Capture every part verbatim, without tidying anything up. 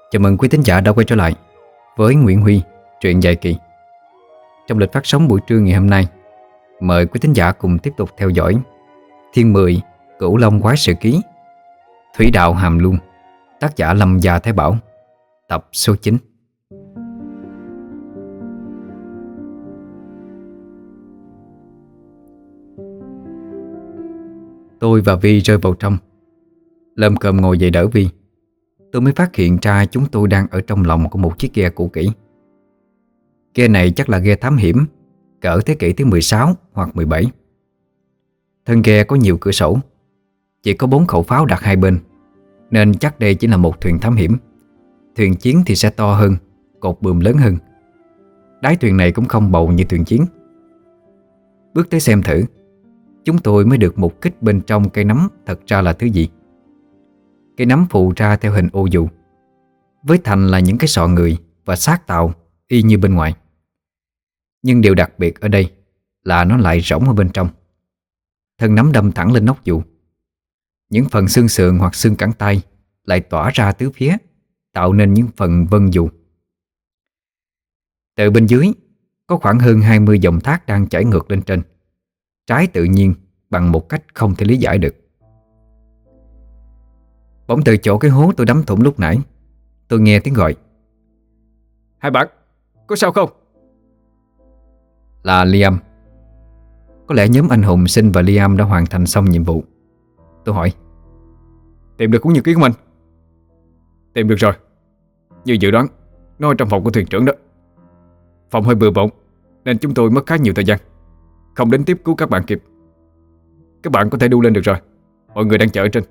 Chào mừng quý thính giả đã quay trở lại với Nguyễn Huy, truyện dài kỳ. Trong lịch phát sóng buổi trưa ngày hôm nay, mời quý thính giả cùng tiếp tục theo dõi Thiên mười Cửu Long Quái Sự Ký, Thủy Đạo Hàm Luân, tác giả Lâm Gia Thái Bảo, tập số chín. Tôi và Vi rơi vào trong. Lơm cơm ngồi dậy đỡ Vi, tôi mới phát hiện ra chúng tôi đang ở trong lòng của một chiếc ghe cũ kỹ. Ghe này chắc là ghe thám hiểm cỡ thế kỷ thứ mười sáu hoặc mười bảy. Thân ghe có nhiều cửa sổ, chỉ có bốn khẩu pháo đặt hai bên, nên chắc đây chỉ là một thuyền thám hiểm. Thuyền chiến thì sẽ to hơn, cột buồm lớn hơn. Đáy thuyền này cũng không bầu như thuyền chiến. Bước tới xem thử, chúng tôi mới được mục kích bên trong cây nắm thật ra là thứ gì. Cây nắm phụ ra theo hình ô dù, với thành là những cái sọ người và xác tạo y như bên ngoài. Nhưng điều đặc biệt ở đây là nó lại rỗng ở bên trong. Thân nắm đâm thẳng lên nóc dù. Những phần xương sườn hoặc xương cẳng tay lại tỏa ra tứ phía, tạo nên những phần vân dù. Từ bên dưới có khoảng hơn hai mươi dòng thác đang chảy ngược lên trên, trái tự nhiên bằng một cách không thể lý giải được. Bỗng từ chỗ cái hố tôi đắm thủng lúc nãy, tôi nghe tiếng gọi: "Hai bạn, có sao không?" Là Liam. Có lẽ nhóm anh Hùng Sinh và Liam đã hoàn thành xong nhiệm vụ. Tôi hỏi: "Tìm được cuốn nhật ký của anh?" "Tìm được rồi. Như dự đoán, nó ở trong phòng của thuyền trưởng đó. Phòng hơi bừa bộn nên chúng tôi mất khá nhiều thời gian, không đến tiếp cứu các bạn kịp. Các bạn có thể đu lên được rồi, mọi người đang chờ ở trên."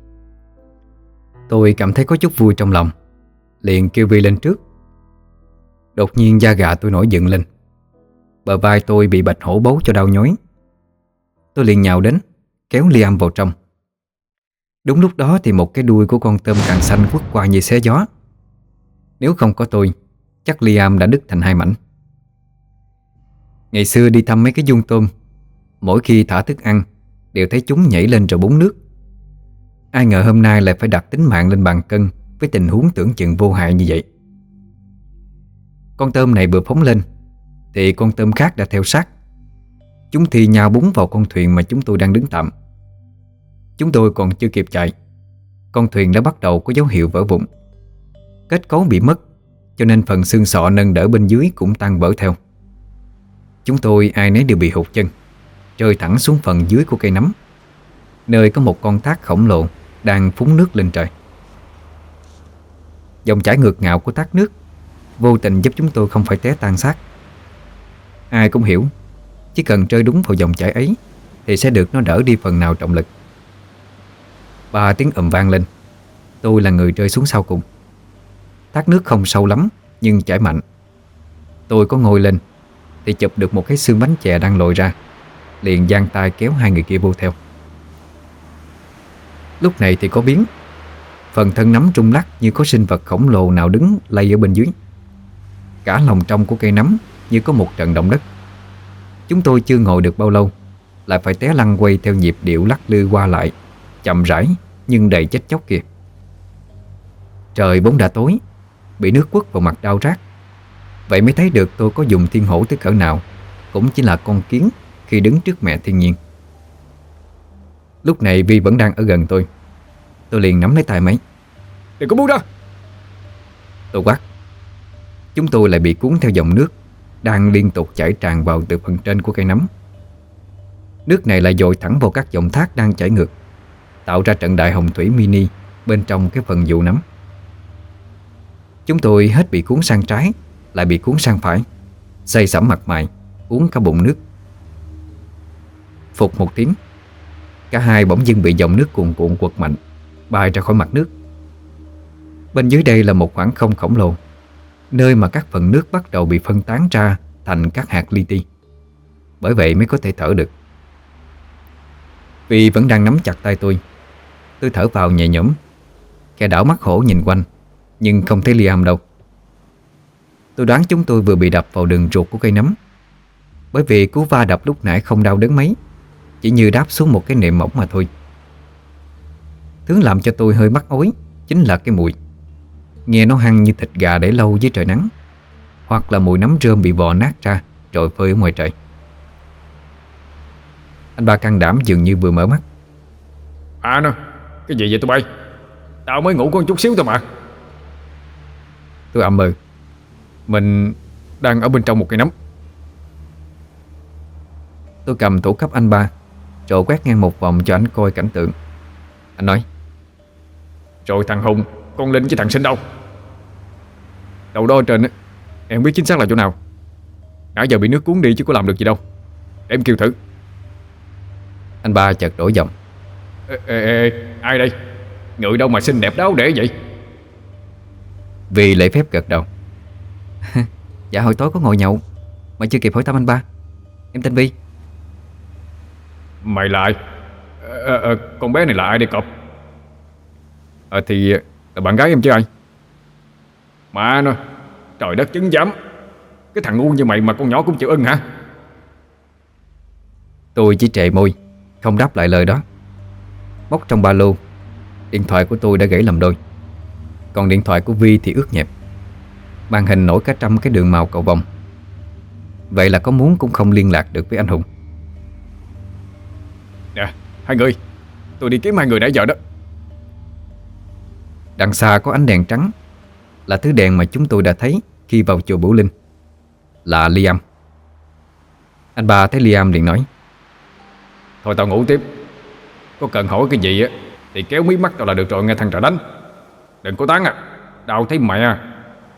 Tôi cảm thấy có chút vui trong lòng, liền kêu Vi lên trước. Đột nhiên da gà tôi nổi dựng lên, bờ vai tôi bị bạch hổ bấu cho đau nhói. Tôi liền nhào đến, kéo Liam vào trong. Đúng lúc đó thì một cái đuôi của con tôm càng xanh quất qua như xé gió. Nếu không có tôi, chắc Liam đã đứt thành hai mảnh. Ngày xưa đi thăm mấy cái vuông tôm, mỗi khi thả thức ăn đều thấy chúng nhảy lên rồi búng nước. Ai ngờ hôm nay lại phải đặt tính mạng lên bàn cân với tình huống tưởng chừng vô hại như vậy. Con tôm này vừa phóng lên thì con tôm khác đã theo sát. Chúng thi nhau búng vào con thuyền mà chúng tôi đang đứng tạm. Chúng tôi còn chưa kịp chạy, con thuyền đã bắt đầu có dấu hiệu vỡ vụn. Kết cấu bị mất, cho nên phần xương sọ nâng đỡ bên dưới cũng tan vỡ theo. Chúng tôi ai nấy đều bị hụt chân, rơi thẳng xuống phần dưới của cây nắm, nơi có một con thác khổng lồ đang phúng nước lên trời. Dòng chảy ngược ngạo của thác nước vô tình giúp chúng tôi không phải té tan xác. Ai cũng hiểu, chỉ cần rơi đúng vào dòng chảy ấy thì sẽ được nó đỡ đi phần nào trọng lực. Ba tiếng ầm vang lên, tôi là người rơi xuống sau cùng. Thác nước không sâu lắm nhưng chảy mạnh. Tôi có ngồi lên thì chụp được một cái xương bánh chè đang lồi ra, liền giang tay kéo hai người kia vô theo. Lúc này thì có biến. Phần thân nắm rung lắc như có sinh vật khổng lồ nào đứng lay ở bên dưới. Cả lòng trong của cây nắm như có một trận động đất. Chúng tôi chưa ngồi được bao lâu lại phải té lăn quay theo nhịp điệu lắc lư qua lại, chậm rãi nhưng đầy chết chóc kìa. Trời bỗng đã tối, bị nước quất vào mặt đau rát. Vậy mới thấy được tôi có dùng thiên hổ tới cỡ nào cũng chỉ là con kiến khi đứng trước mẹ thiên nhiên. Lúc này Vi vẫn đang ở gần tôi. Tôi liền nắm lấy tay máy: "Đừng có buông ra!" Tôi quát. Chúng tôi lại bị cuốn theo dòng nước đang liên tục chảy tràn vào từ phần trên của cây nắm. Nước này lại dội thẳng vào các dòng thác đang chảy ngược, tạo ra trận đại hồng thủy mini bên trong cái phần dù nắm. Chúng tôi hết bị cuốn sang trái, lại bị cuốn sang phải, xây sẩm mặt mày, uống cả bụng nước. Phục một tiếng, cả hai bỗng dưng bị dòng nước cuồn cuộn quật mạnh, bay ra khỏi mặt nước. Bên dưới đây là một khoảng không khổng lồ, nơi mà các phần nước bắt đầu bị phân tán ra thành các hạt li ti. Bởi vậy mới có thể thở được. Vì vẫn đang nắm chặt tay tôi, tôi thở vào nhẹ nhõm, kẻ đảo mắt hổ nhìn quanh, nhưng không thấy Liam đâu. Tôi đoán chúng tôi vừa bị đập vào đường ruột của cây nắm, bởi vì cú va đập lúc nãy không đau đớn mấy, chỉ như đáp xuống một cái nệm mỏng mà thôi. Thứ làm cho tôi hơi mắc ối chính là cái mùi. Nghe nó hăng như thịt gà để lâu dưới trời nắng, hoặc là mùi nấm rơm bị vò nát ra rồi phơi ở ngoài trời. Anh ba can đảm dường như vừa mở mắt. À nó, cái gì vậy tụi bay? Tao mới ngủ có một chút xíu thôi mà. Tôi ậm ừ. Mình đang ở bên trong một cây nấm. Tôi cầm tổ cấp anh ba rồi quét ngang một vòng cho anh coi cảnh tượng. Anh nói: Rồi thằng Hùng, con Linh với thằng Sinh đâu? Đâu đó ở trên á. Em biết chính xác là chỗ nào. Nãy giờ bị nước cuốn đi chứ có làm được gì đâu. Để em kêu thử. Anh ba chợt đổi giọng: Ê, ê, ê, ai đây? Người đâu mà xinh đẹp đáo để vậy? Vì lễ phép gật đầu. Dạ hồi tối có ngồi nhậu mà chưa kịp hỏi thăm anh ba. Em tên Vi. Mày là ai? Ờ, ờ, con bé này là ai đây cọp? Ờ thì là bạn gái em chứ ai. Mà nó, trời đất chứng giám. Cái thằng ngu như mày mà con nhỏ cũng chịu ưng hả? Tôi chỉ trệ môi, không đáp lại lời đó. Móc trong ba lô, điện thoại của tôi đã gãy làm đôi. Còn điện thoại của Vi thì ướt nhẹp. Màn hình nổi cả trăm cái đường màu cầu vồng. Vậy là có muốn cũng không liên lạc được với anh Hùng. Nè, hai người, tôi đi kiếm hai người nãy giờ đó. Đằng xa có ánh đèn trắng, là thứ đèn mà chúng tôi đã thấy khi vào chùa Bửu Linh. Là Liam. Anh ba thấy Liam liền nói: Thôi tao ngủ tiếp. Có cần hỏi cái gì á thì kéo mí mắt tao là được rồi nghe thằng Trà đánh. Đừng có tán à, đau thấy mẹ à.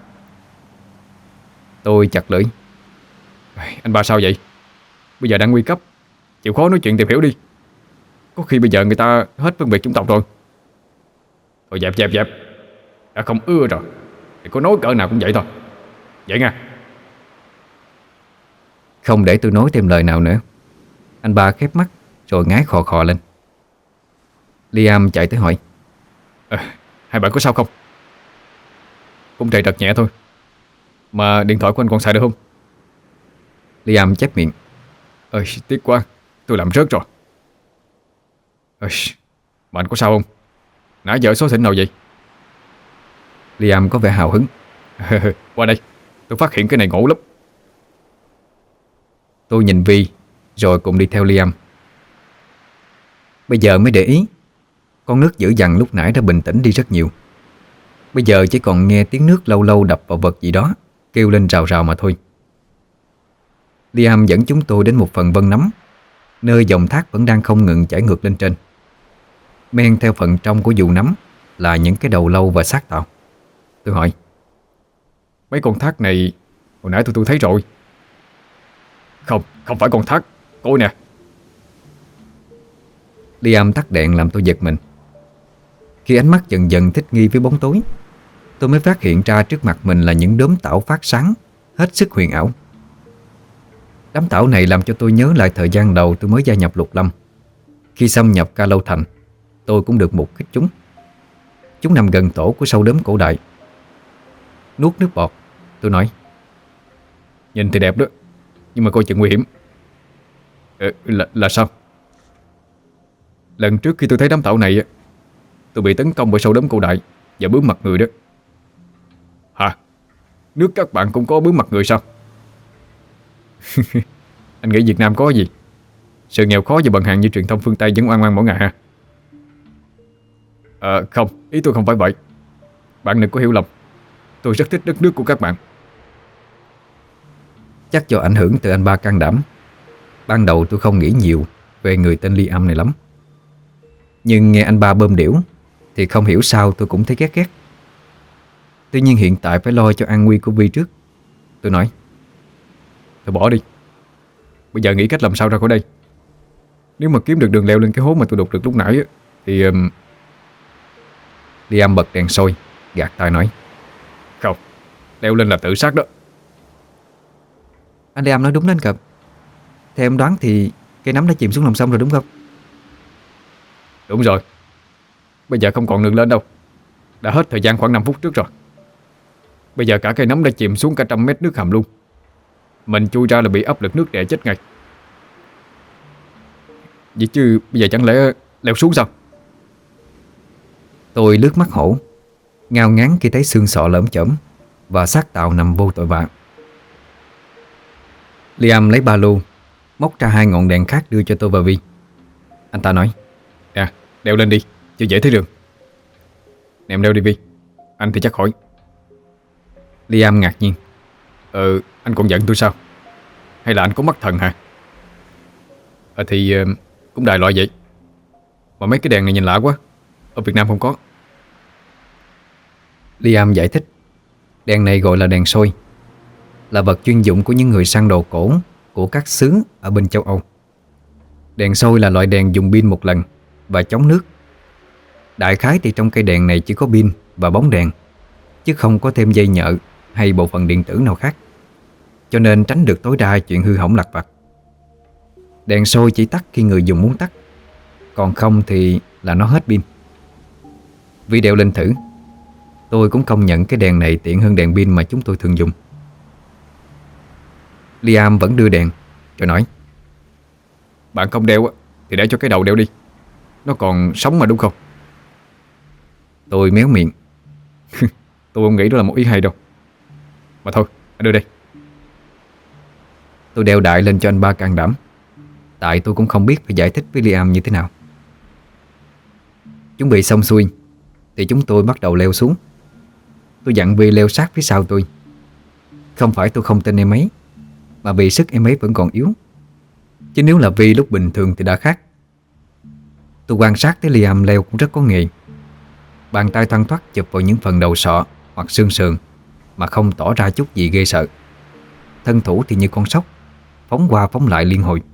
Tôi chặt lưỡi: Anh ba sao vậy? Bây giờ đang nguy cấp, chịu khó nói chuyện tìm hiểu đi. Có khi bây giờ người ta hết phân biệt chủng tộc rồi. Thôi dẹp dẹp dẹp. Đã không ưa rồi thì có nói cỡ nào cũng vậy thôi. Vậy nha. Không để tôi nói thêm lời nào nữa, anh ba khép mắt rồi ngái khò khò lên. Liam chạy tới hỏi: à, Hai bạn có sao không? Cũng trầy trật nhẹ thôi. Mà điện thoại của anh còn xài được không? Liam chép miệng: Ơi tiếc quá, tôi làm rớt rồi. Ơi, mà anh có sao không? Nãy giờ số xịn nào vậy? Liam có vẻ hào hứng: Qua đây, tôi phát hiện cái này ngộ lắm. Tôi nhìn Vi rồi cùng đi theo Liam. Bây giờ mới để ý, con nước dữ dằn lúc nãy đã bình tĩnh đi rất nhiều. Bây giờ chỉ còn nghe tiếng nước lâu lâu đập vào vật gì đó, kêu lên rào rào mà thôi. Liam dẫn chúng tôi đến một phần vân nấm, nơi dòng thác vẫn đang không ngừng chảy ngược lên trên. Men theo phần trong của dù nấm là những cái đầu lâu và xác tạo. Tôi hỏi: Mấy con thác này hồi nãy tôi tôi thấy rồi. Không, không phải con thác. Coi nè. Liam tắt đèn làm tôi giật mình. Khi ánh mắt dần dần thích nghi với bóng tối, tôi mới phát hiện ra trước mặt mình là những đốm tảo phát sáng, hết sức huyền ảo. Đám tảo này làm cho tôi nhớ lại thời gian đầu tôi mới gia nhập Lục Lâm. Khi xâm nhập Ca Lâu Thành, tôi cũng được mục kích chúng. Chúng nằm gần tổ của sâu đốm cổ đại. Nuốt nước bọt, tôi nói: Nhìn thì đẹp đó, nhưng mà coi chừng nguy hiểm. ờ, là, là sao? Lần trước khi tôi thấy đám tảo này, tôi bị tấn công bởi sâu đốm cổ đại và bướm mặt người đó. Hả? Nước các bạn cũng có bướm mặt người sao? Anh nghĩ Việt Nam có gì? Sự nghèo khó và bần hàng như truyền thông phương Tây vẫn oan oan mỗi ngày ha? Ờ không, ý tôi không phải vậy. Bạn đừng có hiểu lầm. Tôi rất thích đất nước của các bạn. Chắc do ảnh hưởng từ anh ba can đảm, ban đầu tôi không nghĩ nhiều về người tên Liam này lắm. Nhưng nghe anh ba bơm điểu thì không hiểu sao tôi cũng thấy ghét ghét. Tuy nhiên hiện tại phải lo cho an nguy của Vi trước. Tôi nói: Thôi bỏ đi. Bây giờ nghĩ cách làm sao ra khỏi đây. Nếu mà kiếm được đường leo lên cái hố mà tôi đục được lúc nãy á, thì um... Liam bật đèn sôi, gạt tai nói: Không, leo lên là tự sát đó. Anh Liam nói đúng đến cập. Theo em đoán thì cây nấm đã chìm xuống lòng sông rồi đúng không? Đúng rồi. Bây giờ không còn đường lên đâu. Đã hết thời gian khoảng năm phút trước rồi. Bây giờ cả cây nấm đã chìm xuống cả trăm mét nước hầm luôn. Mình chui ra là bị áp lực nước đè chết ngay. Vậy chứ bây giờ chẳng lẽ leo xuống sao? Tôi lướt mắt hổ. ngao ngán khi thấy xương sọ lởm chởm và xác tạo nằm vô tội vạ. Liam lấy ba lô, móc ra hai ngọn đèn khác đưa cho tôi và Vi. Anh ta nói: Nè, đeo lên đi, cho dễ thấy đường. Nè em đeo đi Vi, anh thì chắc khỏi. Liam ngạc nhiên: Ờ, anh còn giận tôi sao? Hay là anh có mắt thần hả? Ờ thì ờ, cũng đại loại vậy. Mà mấy cái đèn này nhìn lạ quá, ở Việt Nam không có. Liam giải thích: Đèn này gọi là đèn soi, là vật chuyên dụng của những người săn đồ cổ của các xứ ở bên châu Âu. Đèn soi là loại đèn dùng pin một lần và chống nước. Đại khái thì trong cây đèn này chỉ có pin và bóng đèn, chứ không có thêm dây nhợ hay bộ phận điện tử nào khác, cho nên tránh được tối đa chuyện hư hỏng lặt vặt. Đèn soi chỉ tắt khi người dùng muốn tắt, còn không thì là nó hết pin. Vi đeo lên thử. Tôi cũng công nhận cái đèn này tiện hơn đèn pin mà chúng tôi thường dùng. Liam vẫn đưa đèn rồi nói: Bạn không đeo á thì để cho cái đầu đeo đi, nó còn sống mà đúng không? Tôi méo miệng: Tôi không nghĩ đó là một ý hay đâu. Mà thôi, anh đưa đây. Tôi đeo đại lên cho anh ba can đảm, tại tôi cũng không biết phải giải thích với Liam như thế nào. Chuẩn bị xong xuôi thì chúng tôi bắt đầu leo xuống. Tôi dặn Vi leo sát phía sau tôi. Không phải tôi không tin em ấy, mà vì sức em ấy vẫn còn yếu. Chứ nếu là Vi lúc bình thường thì đã khác. Tôi quan sát thấy Liam leo cũng rất có nghề. Bàn tay thoăn thoắt chụp vào những phần đầu sọ hoặc xương sườn mà không tỏ ra chút gì ghê sợ. Thân thủ thì như con sóc, phóng qua phóng lại liên hồi.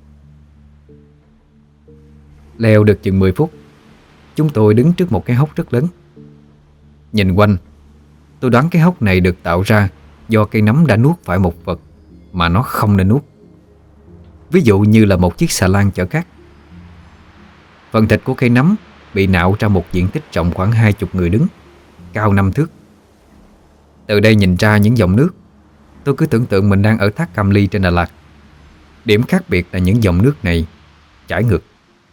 Leo được chừng mười phút, chúng tôi đứng trước một cái hốc rất lớn. Nhìn quanh, tôi đoán cái hốc này được tạo ra do cây nấm đã nuốt phải một vật mà nó không nên nuốt. Ví dụ như là một chiếc xà lan chở cát. Phần thịt của cây nấm bị nạo ra một diện tích rộng khoảng hai chục người đứng, cao năm thước. Từ đây nhìn ra những dòng nước, tôi cứ tưởng tượng mình đang ở thác Cam Ly trên Đà Lạt. Điểm khác biệt là những dòng nước này chảy ngược.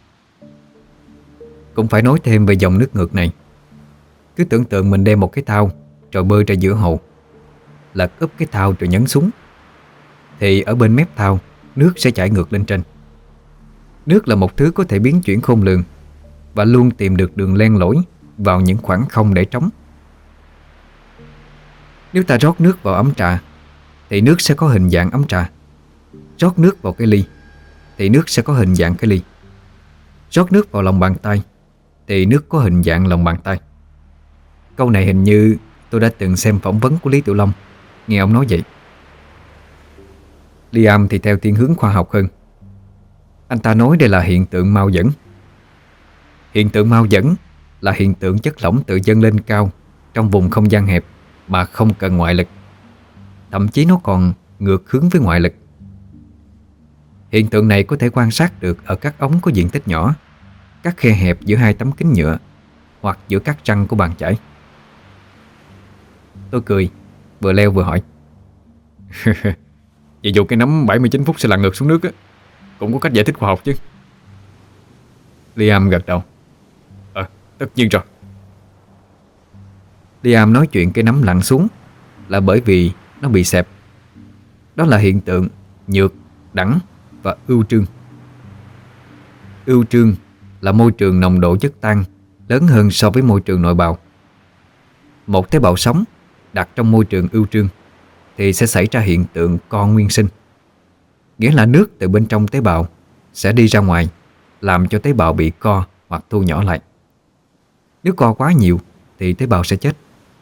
Cũng phải nói thêm về dòng nước ngược này. Cứ tưởng tượng mình đem một cái thao rồi bơi ra giữa hồ, lật úp cái thao rồi nhấn xuống, thì ở bên mép thao nước sẽ chảy ngược lên trên. Nước là một thứ có thể biến chuyển khôn lường và luôn tìm được đường len lỏi vào những khoảng không để trống. Nếu ta rót nước vào ấm trà thì nước sẽ có hình dạng ấm trà. Rót nước vào cái ly thì nước sẽ có hình dạng cái ly. Rót nước vào lòng bàn tay thì nước có hình dạng lòng bàn tay. Câu này hình như tôi đã từng xem phỏng vấn của Lý Tiểu Long, nghe ông nói vậy. Liam thì theo thiên hướng khoa học hơn. Anh ta nói đây là hiện tượng mao dẫn. Hiện tượng mao dẫn là hiện tượng chất lỏng tự dâng lên cao trong vùng không gian hẹp mà không cần ngoại lực. Thậm chí nó còn ngược hướng với ngoại lực. Hiện tượng này có thể quan sát được ở các ống có diện tích nhỏ, các khe hẹp giữa hai tấm kính nhựa, hoặc giữa các răng của bàn chải. Tôi cười, vừa leo vừa hỏi: Vậy dù cái nấm bảy mươi chín phút sẽ lặn ngược xuống nước á, cũng có cách giải thích khoa học chứ? Liam gật đầu: Ờ, tất nhiên rồi. Liam nói chuyện cái nấm lặn xuống là bởi vì nó bị xẹp. Đó là hiện tượng nhược, đẳng và ưu trương. Ưu trương là môi trường nồng độ chất tan lớn hơn so với môi trường nội bào. Một tế bào sống đặt trong môi trường ưu trương thì sẽ xảy ra hiện tượng co nguyên sinh. Nghĩa là nước từ bên trong tế bào sẽ đi ra ngoài, làm cho tế bào bị co hoặc thu nhỏ lại. Nếu co quá nhiều thì tế bào sẽ chết.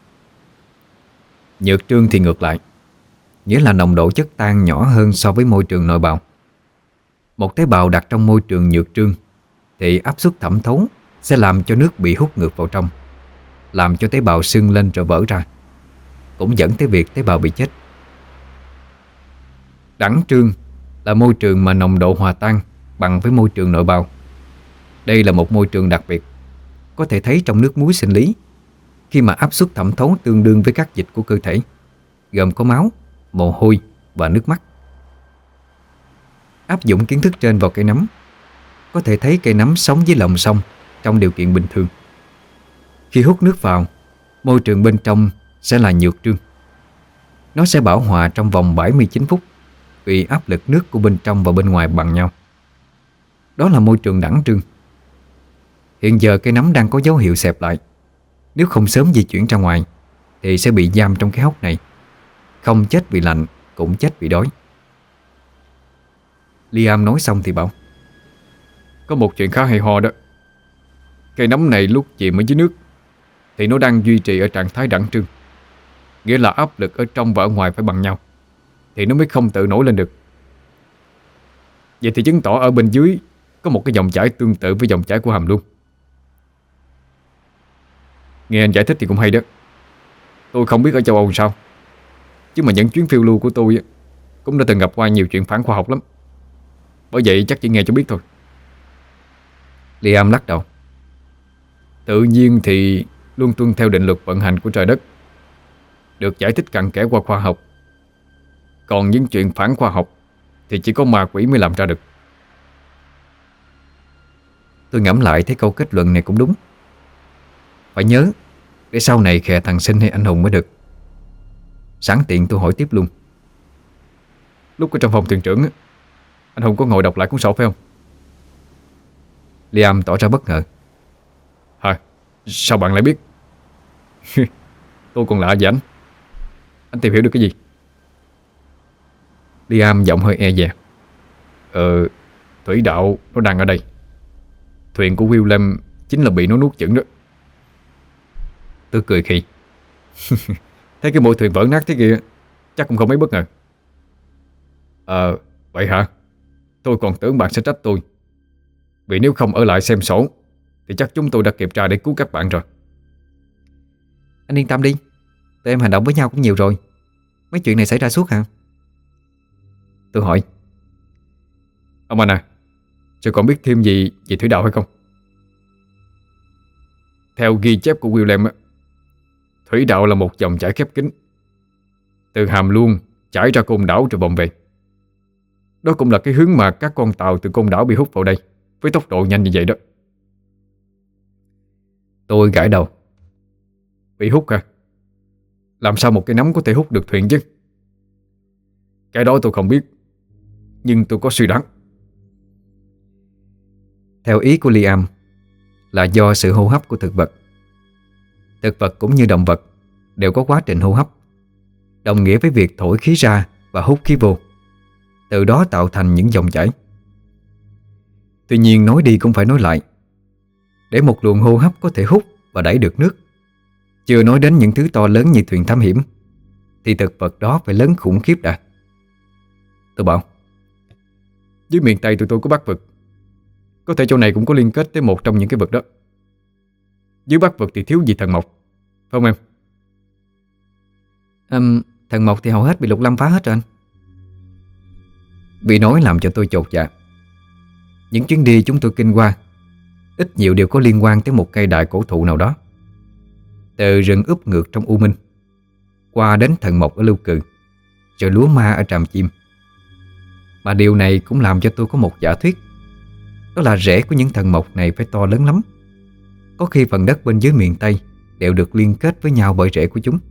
Nhược trương thì ngược lại, nghĩa là nồng độ chất tan nhỏ hơn so với môi trường nội bào. Một tế bào đặt trong môi trường nhược trương thì áp suất thẩm thấu sẽ làm cho nước bị hút ngược vào trong, làm cho tế bào sưng lên rồi vỡ ra, cũng dẫn tới việc tế bào bị chết. Đẳng trương là môi trường mà nồng độ hòa tan bằng với môi trường nội bào. Đây là một môi trường đặc biệt, có thể thấy trong nước muối sinh lý, khi mà áp suất thẩm thấu tương đương với các dịch của cơ thể, gồm có máu, mồ hôi và nước mắt. Áp dụng kiến thức trên vào cây nấm, có thể thấy cây nấm sống dưới lòng sông trong điều kiện bình thường. Khi hút nước vào Môi trường bên trong sẽ là nhược trương. Nó sẽ bảo hòa trong vòng bảy mươi chín phút vì áp lực nước của bên trong và bên ngoài bằng nhau. Đó là môi trường đẳng trương. Hiện giờ cây nấm đang có dấu hiệu xẹp lại. Nếu không sớm di chuyển ra ngoài thì sẽ bị giam trong cái hốc này. Không chết vì lạnh cũng chết vì đói. Liam nói xong thì bảo: Có một chuyện khá hay ho đó. Cây nấm này lúc chìm ở dưới nước thì nó đang duy trì ở trạng thái đẳng trương, nghĩa là áp lực ở trong và ở ngoài phải bằng nhau thì nó mới không tự nổi lên được. Vậy thì chứng tỏ ở bên dưới có một cái dòng chảy tương tự với dòng chảy của hầm luôn. Nghe anh giải thích thì cũng hay đó. Tôi không biết ở châu Âu sao, chứ mà những chuyến phiêu lưu của tôi cũng đã từng gặp qua nhiều chuyện phản khoa học lắm. Bởi vậy chắc chỉ nghe cho biết thôi. Liam lắc đầu: Tự nhiên thì luôn tuân theo định luật vận hành của trời đất, được giải thích cặn kẽ qua khoa học. Còn những chuyện phản khoa học thì chỉ có ma quỷ mới làm ra được. Tôi ngẫm lại thấy câu kết luận này cũng đúng. Phải nhớ để sau này khè thằng Sinh hay anh Hùng mới được. Sẵn tiện tôi hỏi tiếp luôn: Lúc ở trong phòng thuyền trưởng, anh Hùng có ngồi đọc lại cuốn sổ phải không? Liam tỏ ra bất ngờ: Hả? Sao bạn lại biết? Tôi còn lạ vậy anh. Anh tìm hiểu được cái gì? Liam giọng hơi e dè: Ờ, thủy đạo nó đang ở đây. Thuyền của William chính là bị nó nuốt chửng đó. Tôi cười khì: Thấy cái môi thuyền vỡ nát thế kia chắc cũng không mấy bất ngờ. Ờ, vậy hả? Tôi còn tưởng bạn sẽ trách tôi, vì nếu không ở lại xem sổ thì chắc chúng tôi đã kịp ra để cứu các bạn rồi. Anh yên tâm đi, tụi em hành động với nhau cũng nhiều rồi. Mấy chuyện này xảy ra suốt hả? Tôi hỏi: Ông anh à, rồi còn biết thêm gì về thủy đạo hay không? Theo ghi chép của William á, thủy đạo là một dòng chảy khép kín từ hàm Luông chảy ra Côn Đảo rồi vòng về. Đó cũng là cái hướng mà các con tàu từ Côn Đảo bị hút vào đây với tốc độ nhanh như vậy đó. Tôi gãi đầu: Bị hút hả? Làm sao một cái nấm có thể hút được thuyền chứ? Cái đó tôi không biết, nhưng tôi có suy đoán. Theo ý của Liam là do sự hô hấp của thực vật. Thực vật cũng như động vật đều có quá trình hô hấp, đồng nghĩa với việc thổi khí ra và hút khí vô, từ đó tạo thành những dòng chảy. Tuy nhiên nói đi cũng phải nói lại, để một luồng hô hấp có thể hút và đẩy được nước, chưa nói đến những thứ to lớn như thuyền thám hiểm, thì thực vật đó phải lớn khủng khiếp đã. Tôi bảo: Dưới miền Tây tụi tôi có Bắc vực, có thể chỗ này cũng có liên kết tới một trong những cái vực đó. Dưới Bắc vực thì thiếu gì thần mộc, phải không em? um, Thần mộc thì hầu hết bị Lục Lâm phá hết rồi anh. Vì nói làm cho tôi chột dạ. Những chuyến đi chúng tôi kinh qua ít nhiều đều có liên quan tới một cây đại cổ thụ nào đó, từ rừng úp ngược trong U Minh qua đến thần mộc ở Lưu Cừ, rồi lúa ma ở Tràm Chim. Mà điều này cũng làm cho tôi có một giả thuyết, đó là rễ của những thần mộc này phải to lớn lắm. Có khi phần đất bên dưới miền Tây đều được liên kết với nhau bởi rễ của chúng.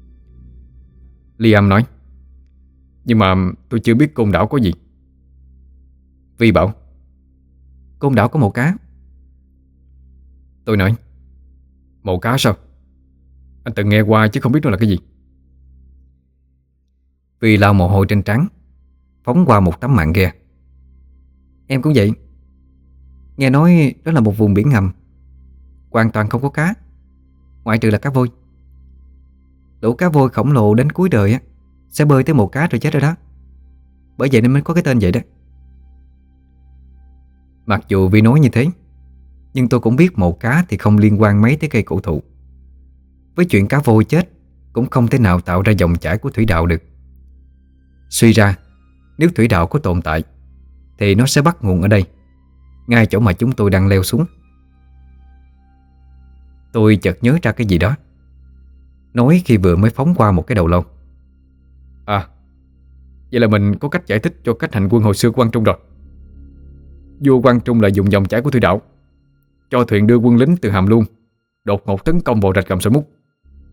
Liam nói: Nhưng mà tôi chưa biết Côn Đảo có gì. Vi bảo: Côn Đảo có màu cá. Tôi nói: Màu cá sao? Anh từng nghe qua chứ không biết nó là cái gì. Vi lau mồ hôi trên trán, phóng qua một tấm mạn ghe. Em cũng vậy. Nghe nói đó là một vùng biển ngầm, hoàn toàn không có cá, ngoại trừ là cá voi. Lũ cá voi khổng lồ đến cuối đời á sẽ bơi tới mồ cá rồi chết rồi đó. Bởi vậy nên mới có cái tên vậy đó. Mặc dù Vi nói như thế, nhưng tôi cũng biết mồ cá thì không liên quan mấy tới cây cổ thụ. Với chuyện cá voi chết cũng không thể nào tạo ra dòng chảy của thủy đạo được. Suy ra, nếu thủy đạo có tồn tại thì nó sẽ bắt nguồn ở đây, ngay chỗ mà chúng tôi đang leo xuống. Tôi chợt nhớ ra cái gì đó, nói khi vừa mới phóng qua một cái đầu lâu. À, vậy là mình có cách giải thích cho cách hành quân hồi xưa của Quang Trung rồi. Vua Quang Trung lại dùng dòng chảy của thủy đạo cho thuyền đưa quân lính từ Hàm Luông đột ngột tấn công vào rạch Gầm Sỏi Mút.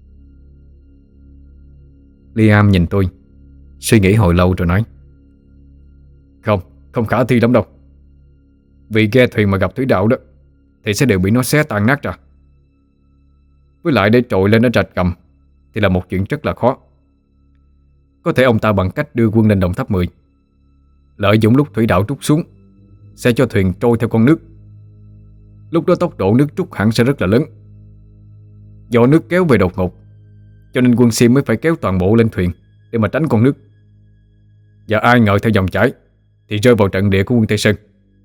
Liam nhìn tôi, suy nghĩ hồi lâu rồi nói: Không, không khả thi lắm đâu. Vì ghe thuyền mà gặp thủy đạo đó thì sẽ đều bị nó xé tan nát ra. Với lại để trội lên ở rạch gầm thì là một chuyện rất là khó. Có thể ông ta bằng cách đưa quân lên Đồng Tháp mười, lợi dụng lúc thủy đạo trút xuống, sẽ cho thuyền trôi theo con nước. Lúc đó tốc độ nước trút hẳn sẽ rất là lớn. Do nước kéo về đột ngột, cho nên quân Sim mới phải kéo toàn bộ lên thuyền để mà tránh con nước. Và ai ngờ theo dòng chảy thì rơi vào trận địa của quân Tây Sơn.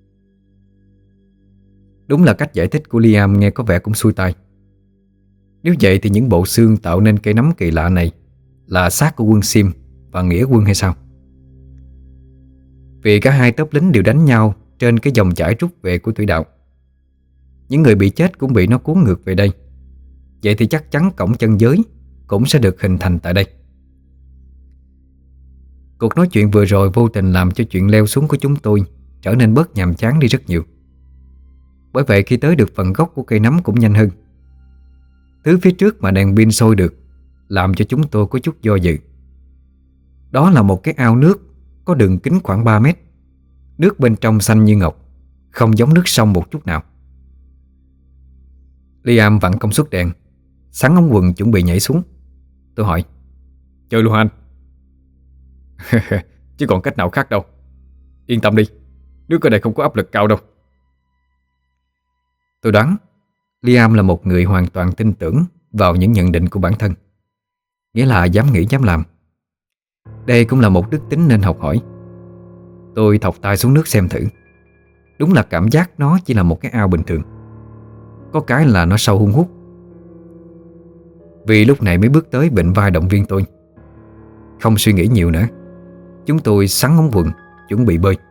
Đúng là cách giải thích của Liam nghe có vẻ cũng xuôi tai. Nếu vậy thì những bộ xương tạo nên cây nấm kỳ lạ này là xác của quân Sim và Nghĩa quân hay sao? Vì cả hai tốp lính đều đánh nhau trên cái dòng chảy rút về của thủy đạo. Những người bị chết cũng bị nó cuốn ngược về đây. Vậy thì chắc chắn cổng chân giới cũng sẽ được hình thành tại đây. Cuộc nói chuyện vừa rồi vô tình làm cho chuyện leo xuống của chúng tôi trở nên bớt nhàm chán đi rất nhiều. Bởi vậy khi tới được phần gốc của cây nấm cũng nhanh hơn. Thứ phía trước mà đèn pin soi được làm cho chúng tôi có chút do dự. Đó là một cái ao nước có đường kính khoảng ba mét. Nước bên trong xanh như ngọc, không giống nước sông một chút nào. Liam vặn công suất đèn, sắn ống quần chuẩn bị nhảy xuống. Tôi hỏi: Chơi luôn hả anh? Chứ còn cách nào khác đâu. Yên tâm đi, nước ở đây không có áp lực cao đâu. Tôi đoán Liam là một người hoàn toàn tin tưởng vào những nhận định của bản thân. Nghĩa là dám nghĩ dám làm. Đây cũng là một đức tính nên học hỏi. Tôi thọc tay xuống nước xem thử. Đúng là cảm giác nó chỉ là một cái ao bình thường. Có cái là nó sâu hun hút. Vì lúc này mới bước tới bệnh vai động viên tôi. Không suy nghĩ nhiều nữa, chúng tôi sắn ống quần chuẩn bị bơi.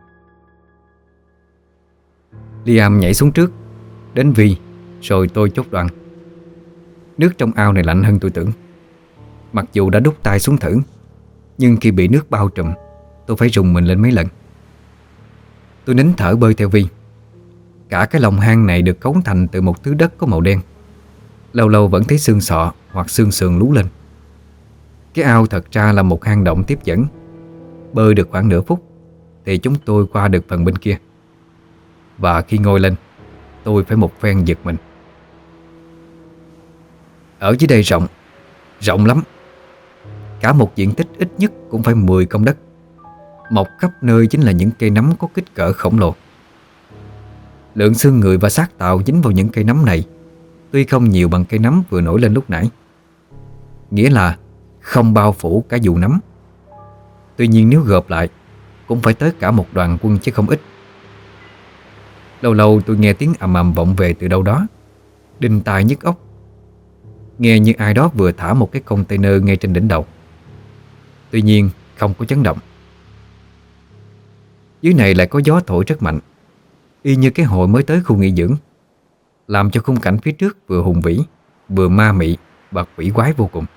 Liam nhảy xuống trước, đến Vi, rồi tôi chốt đoạn. Nước trong ao này lạnh hơn tôi tưởng. Mặc dù đã đút tay xuống thử, nhưng khi bị nước bao trùm, tôi phải rùng mình lên mấy lần. Tôi nín thở bơi theo Vi. Cả cái lòng hang này được cấu thành từ một thứ đất có màu đen. Lâu lâu vẫn thấy xương sọ hoặc xương sườn lú lên. Cái ao thật ra là một hang động tiếp dẫn. Bơi được khoảng nửa phút thì chúng tôi qua được phần bên kia. Và khi ngồi lên, tôi phải một phen giật mình. Ở dưới đây rộng, rộng lắm. Cả một diện tích ít nhất cũng phải mười công đất. Mọc khắp nơi chính là những cây nấm có kích cỡ khổng lồ. Lượng xương người và xác tạo dính vào những cây nấm này tuy không nhiều bằng cây nấm vừa nổi lên lúc nãy. Nghĩa là không bao phủ cả dù nấm. Tuy nhiên nếu gộp lại cũng phải tới cả một đoàn quân chứ không ít. Lâu lâu tôi nghe tiếng ầm ầm vọng về từ đâu đó, đinh tai nhức óc. Nghe như ai đó vừa thả một cái container ngay trên đỉnh đầu. Tuy nhiên không có chấn động. Dưới này lại có gió thổi rất mạnh, y như cái hồi mới tới khu nghỉ dưỡng, làm cho khung cảnh phía trước vừa hùng vĩ, vừa ma mị và quỷ quái vô cùng.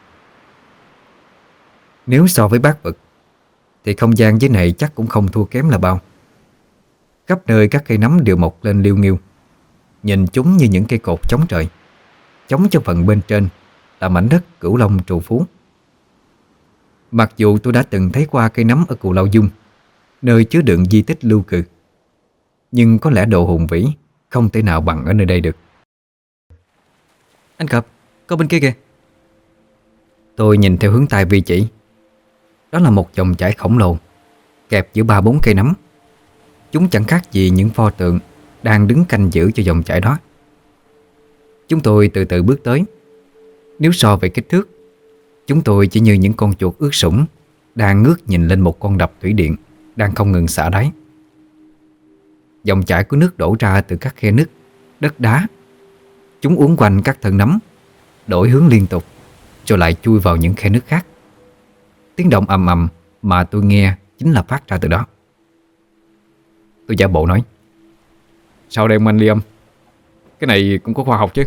Nếu so với Bát Vực thì không gian dưới này chắc cũng không thua kém là bao. Khắp nơi các cây nấm đều mọc lên liêu nghiêu, nhìn chúng như những cây cột chống trời, chống cho phần bên trên là mảnh đất Cửu Long trù phú. Mặc dù tôi đã từng thấy qua cây nấm ở Cù Lao Dung, nơi chứa đựng di tích lưu cừ, nhưng có lẽ độ hùng vĩ không thể nào bằng ở nơi đây được. Anh Cập, có bên kia kìa. Tôi nhìn theo hướng tay Vi chỉ. Đó là một dòng chảy khổng lồ kẹp giữa ba bốn cây nấm. Chúng chẳng khác gì những pho tượng đang đứng canh giữ cho dòng chảy đó. Chúng tôi từ từ bước tới. Nếu so về kích thước, chúng tôi chỉ như những con chuột ướt sũng đang ngước nhìn lên một con đập thủy điện đang không ngừng xả đáy. Dòng chảy của nước đổ ra từ các khe nứt, đất đá. Chúng uốn quanh các thân nấm, đổi hướng liên tục, rồi lại chui vào những khe nứt khác. Tiếng động ầm ầm mà tôi nghe chính là phát ra từ đó. Tôi giả bộ nói: Sao đây ông anh Liam? Cái này cũng có khoa học chứ.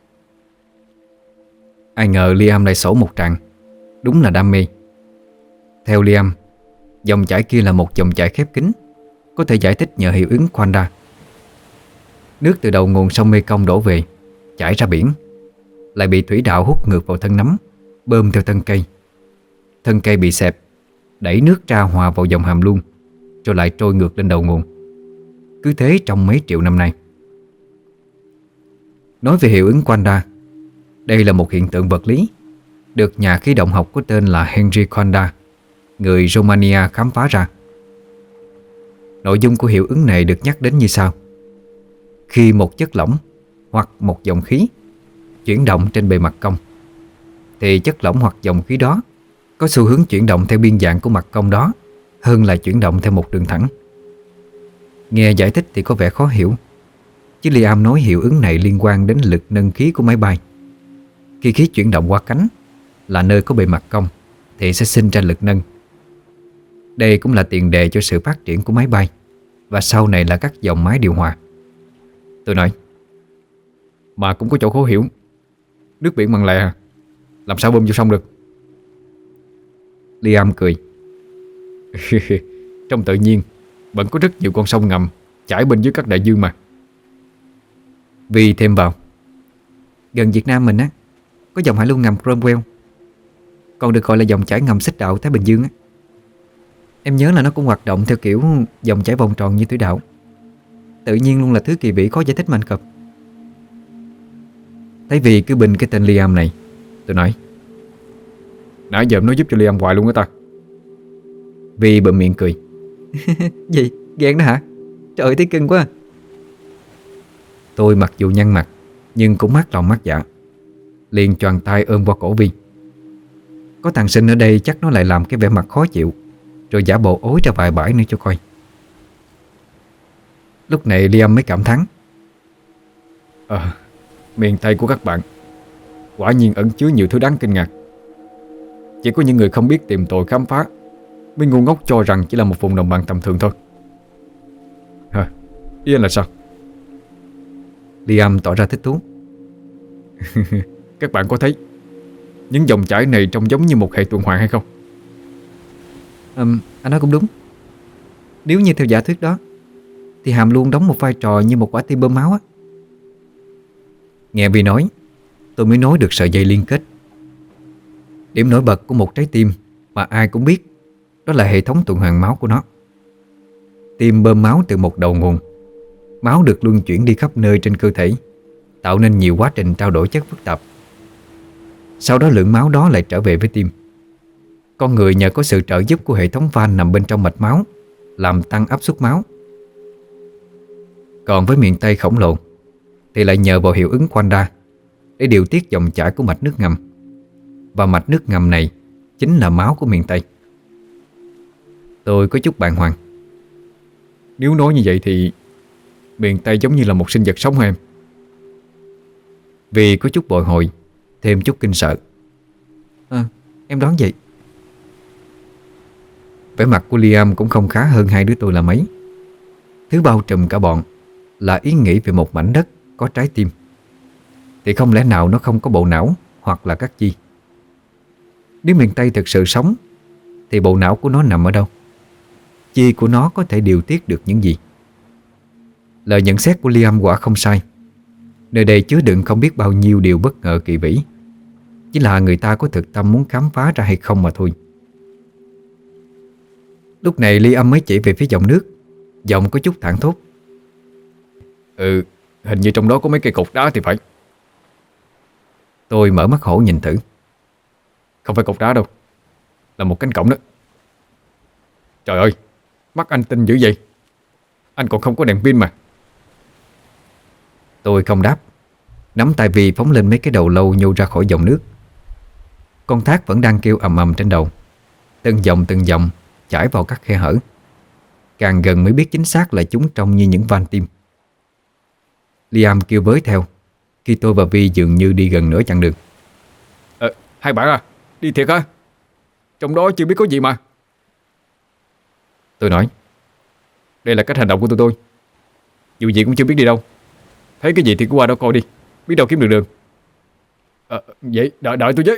Ai ngờ Liam lại sổ một tràng. Đúng là đam mê. Theo Liam, dòng chảy kia là một dòng chảy khép kín, có thể giải thích nhờ hiệu ứng Quanda. Nước từ đầu nguồn sông Mekong đổ về, chảy ra biển, lại bị thủy đạo hút ngược vào thân nấm, bơm theo thân cây. Thân cây bị xẹp, đẩy nước ra hòa vào dòng hàm luôn, rồi lại trôi ngược lên đầu nguồn. Cứ thế trong mấy triệu năm nay. Nói về hiệu ứng Quanda, đây là một hiện tượng vật lý được nhà khí động học có tên là Henry Quanda, người Romania, khám phá ra. Nội dung của hiệu ứng này được nhắc đến như sau. Khi một chất lỏng hoặc một dòng khí chuyển động trên bề mặt cong, thì chất lỏng hoặc dòng khí đó có xu hướng chuyển động theo biên dạng của mặt cong đó hơn là chuyển động theo một đường thẳng. Nghe giải thích thì có vẻ khó hiểu, chứ Liam nói hiệu ứng này liên quan đến lực nâng khí của máy bay. Khi khí chuyển động qua cánh, là nơi có bề mặt cong, thì sẽ sinh ra lực nâng. Đây cũng là tiền đề cho sự phát triển của máy bay, và sau này là các dòng máy điều hòa. Tôi nói, mà cũng có chỗ khó hiểu. Nước biển mặn lè à? Làm sao bơm vô sông được? Liam cười. Trong tự nhiên vẫn có rất nhiều con sông ngầm chảy bên dưới các đại dương mà. Vì thêm vào, gần Việt Nam mình á, có dòng hải lưu ngầm Cromwell, còn được gọi là dòng chảy ngầm xích đạo Thái Bình Dương á. Em nhớ là nó cũng hoạt động theo kiểu dòng chảy vòng tròn như thủy đạo. Tự nhiên luôn là thứ kỳ vĩ khó giải thích mà anh Cập. Thấy Vì cứ binh cái tên Liam này, tôi nói, nãy giờ em nói giúp cho Liam hoài luôn á ta. Vì bậm miệng cười. Gì? Ghen đó hả? Trời ơi thấy cưng quá. Tôi mặc dù nhăn mặt, nhưng cũng mát lòng mát dạ, liền choàng tay ôm qua cổ Vi. Có thằng Sinh ở đây chắc nó lại làm cái vẻ mặt khó chịu, rồi giả bộ ối ra vài bãi nữa cho coi. Lúc này Liam mới cảm thán. Ờ, miền Tây của các bạn quả nhiên ẩn chứa nhiều thứ đáng kinh ngạc. Chỉ có những người không biết tìm tòi khám phá mới ngu ngốc cho rằng chỉ là một vùng đồng bằng tầm thường thôi. Hả? Ý anh là sao? Liam tỏ ra thích thú. Các bạn có thấy những dòng chảy này trông giống như một hệ tuần hoàn hay không? um, Anh nói cũng đúng. Nếu như theo giả thuyết đó, thì hàm luôn đóng một vai trò như một quả tim bơm máu á. Nghe Vi nói, tôi mới nối được sợi dây liên kết. Điểm nổi bật của một trái tim mà ai cũng biết, đó là hệ thống tuần hoàn máu của nó. Tim bơm máu từ một đầu nguồn. Máu được luân chuyển đi khắp nơi trên cơ thể, tạo nên nhiều quá trình trao đổi chất phức tạp. Sau đó lượng máu đó lại trở về với tim. Con người nhờ có sự trợ giúp của hệ thống van nằm bên trong mạch máu, làm tăng áp suất máu. Còn với miền Tây khổng lồ thì lại nhờ vào hiệu ứng Quanda để điều tiết dòng chảy của mạch nước ngầm. Và mạch nước ngầm này chính là máu của miền Tây. Tôi có chút bàng hoàng. Nếu nói như vậy thì miền Tây giống như là một sinh vật sống hả em? Vì có chút bồi hồi, thêm chút kinh sợ. À, em đoán vậy. Vẻ mặt của Liam cũng không khá hơn hai đứa tôi là mấy. Thứ bao trùm cả bọn là ý nghĩ về một mảnh đất có trái tim, thì không lẽ nào nó không có bộ não hoặc là các chi? Nếu miền Tây thực sự sống, thì bộ não của nó nằm ở đâu? Chi của nó có thể điều tiết được những gì? Lời nhận xét của Liam quả không sai. Nơi đây chứa đựng không biết bao nhiêu điều bất ngờ kỳ vĩ. Chỉ là người ta có thực tâm muốn khám phá ra hay không mà thôi. Lúc này Liam mới chỉ về phía dòng nước, giọng có chút thảng thốt. Ừ, hình như trong đó có mấy cây cột đá thì phải. Tôi mở mắt hổ nhìn thử. Không phải cột đá đâu, là một cánh cổng đó. Trời ơi, mắt anh tinh dữ vậy. Anh còn không có đèn pin mà. Tôi không đáp, nắm tay Vi phóng lên mấy cái đầu lâu nhô ra khỏi dòng nước. Con thác vẫn đang kêu ầm ầm trên đầu, từng dòng từng dòng chảy vào các khe hở. Càng gần mới biết chính xác là chúng trông như những van tim. Liam kêu với theo khi tôi và Vi dường như đi gần nửa chặng đường. Ờ, hai bạn à, đi thiệt hả? Trong đó chưa biết có gì mà. Tôi nói, đây là cách hành động của tụi tôi. Dù gì cũng chưa biết đi đâu. Thấy cái gì thì cứ qua đó coi đi, biết đâu kiếm được đường. À, vậy đợi, đợi tôi với.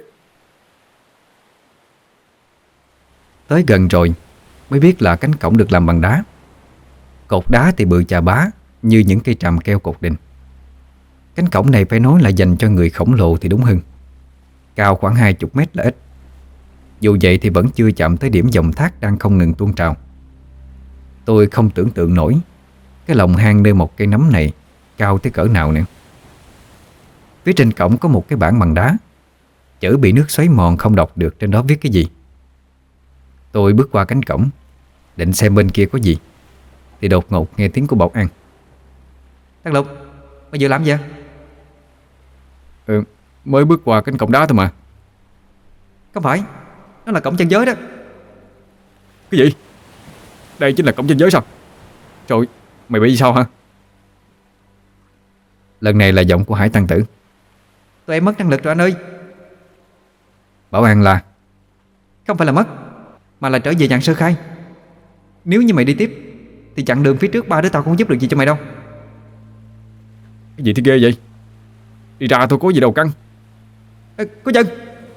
Tới gần rồi mới biết là cánh cổng được làm bằng đá. Cột đá thì bự chà bá như những cây tràm keo cột đình. Cánh cổng này phải nói là dành cho người khổng lồ thì đúng hơn. Cao khoảng hai chục mét là ít. Dù vậy thì vẫn chưa chạm tới điểm dòng thác đang không ngừng tuôn trào. Tôi không tưởng tượng nổi cái lòng hang nơi một cây nấm này cao tới cỡ nào nữa. Phía trên cổng có một cái bảng bằng đá, chữ bị nước xoáy mòn không đọc được trên đó viết cái gì. Tôi bước qua cánh cổng định xem bên kia có gì, thì đột ngột nghe tiếng của Bảo An. Thằng Lục, mày vừa làm gì vậy? Ừ, mới bước qua cánh cổng đá thôi mà. Không phải, nó là cổng chân giới đó. Cái gì? Đây chính là cổng chân giới sao? Trời, mày bị gì sao hả? Lần này là giọng của Hải Tăng Tử. Tụi em mất năng lực rồi anh ơi. Bảo An là: không phải là mất, mà là trở về dạng sơ khai. Nếu như mày đi tiếp thì chặng đường phía trước ba đứa tao không giúp được gì cho mày đâu. Cái gì thì ghê vậy? Đi ra tôi có gì đâu căng. Ê, có chân.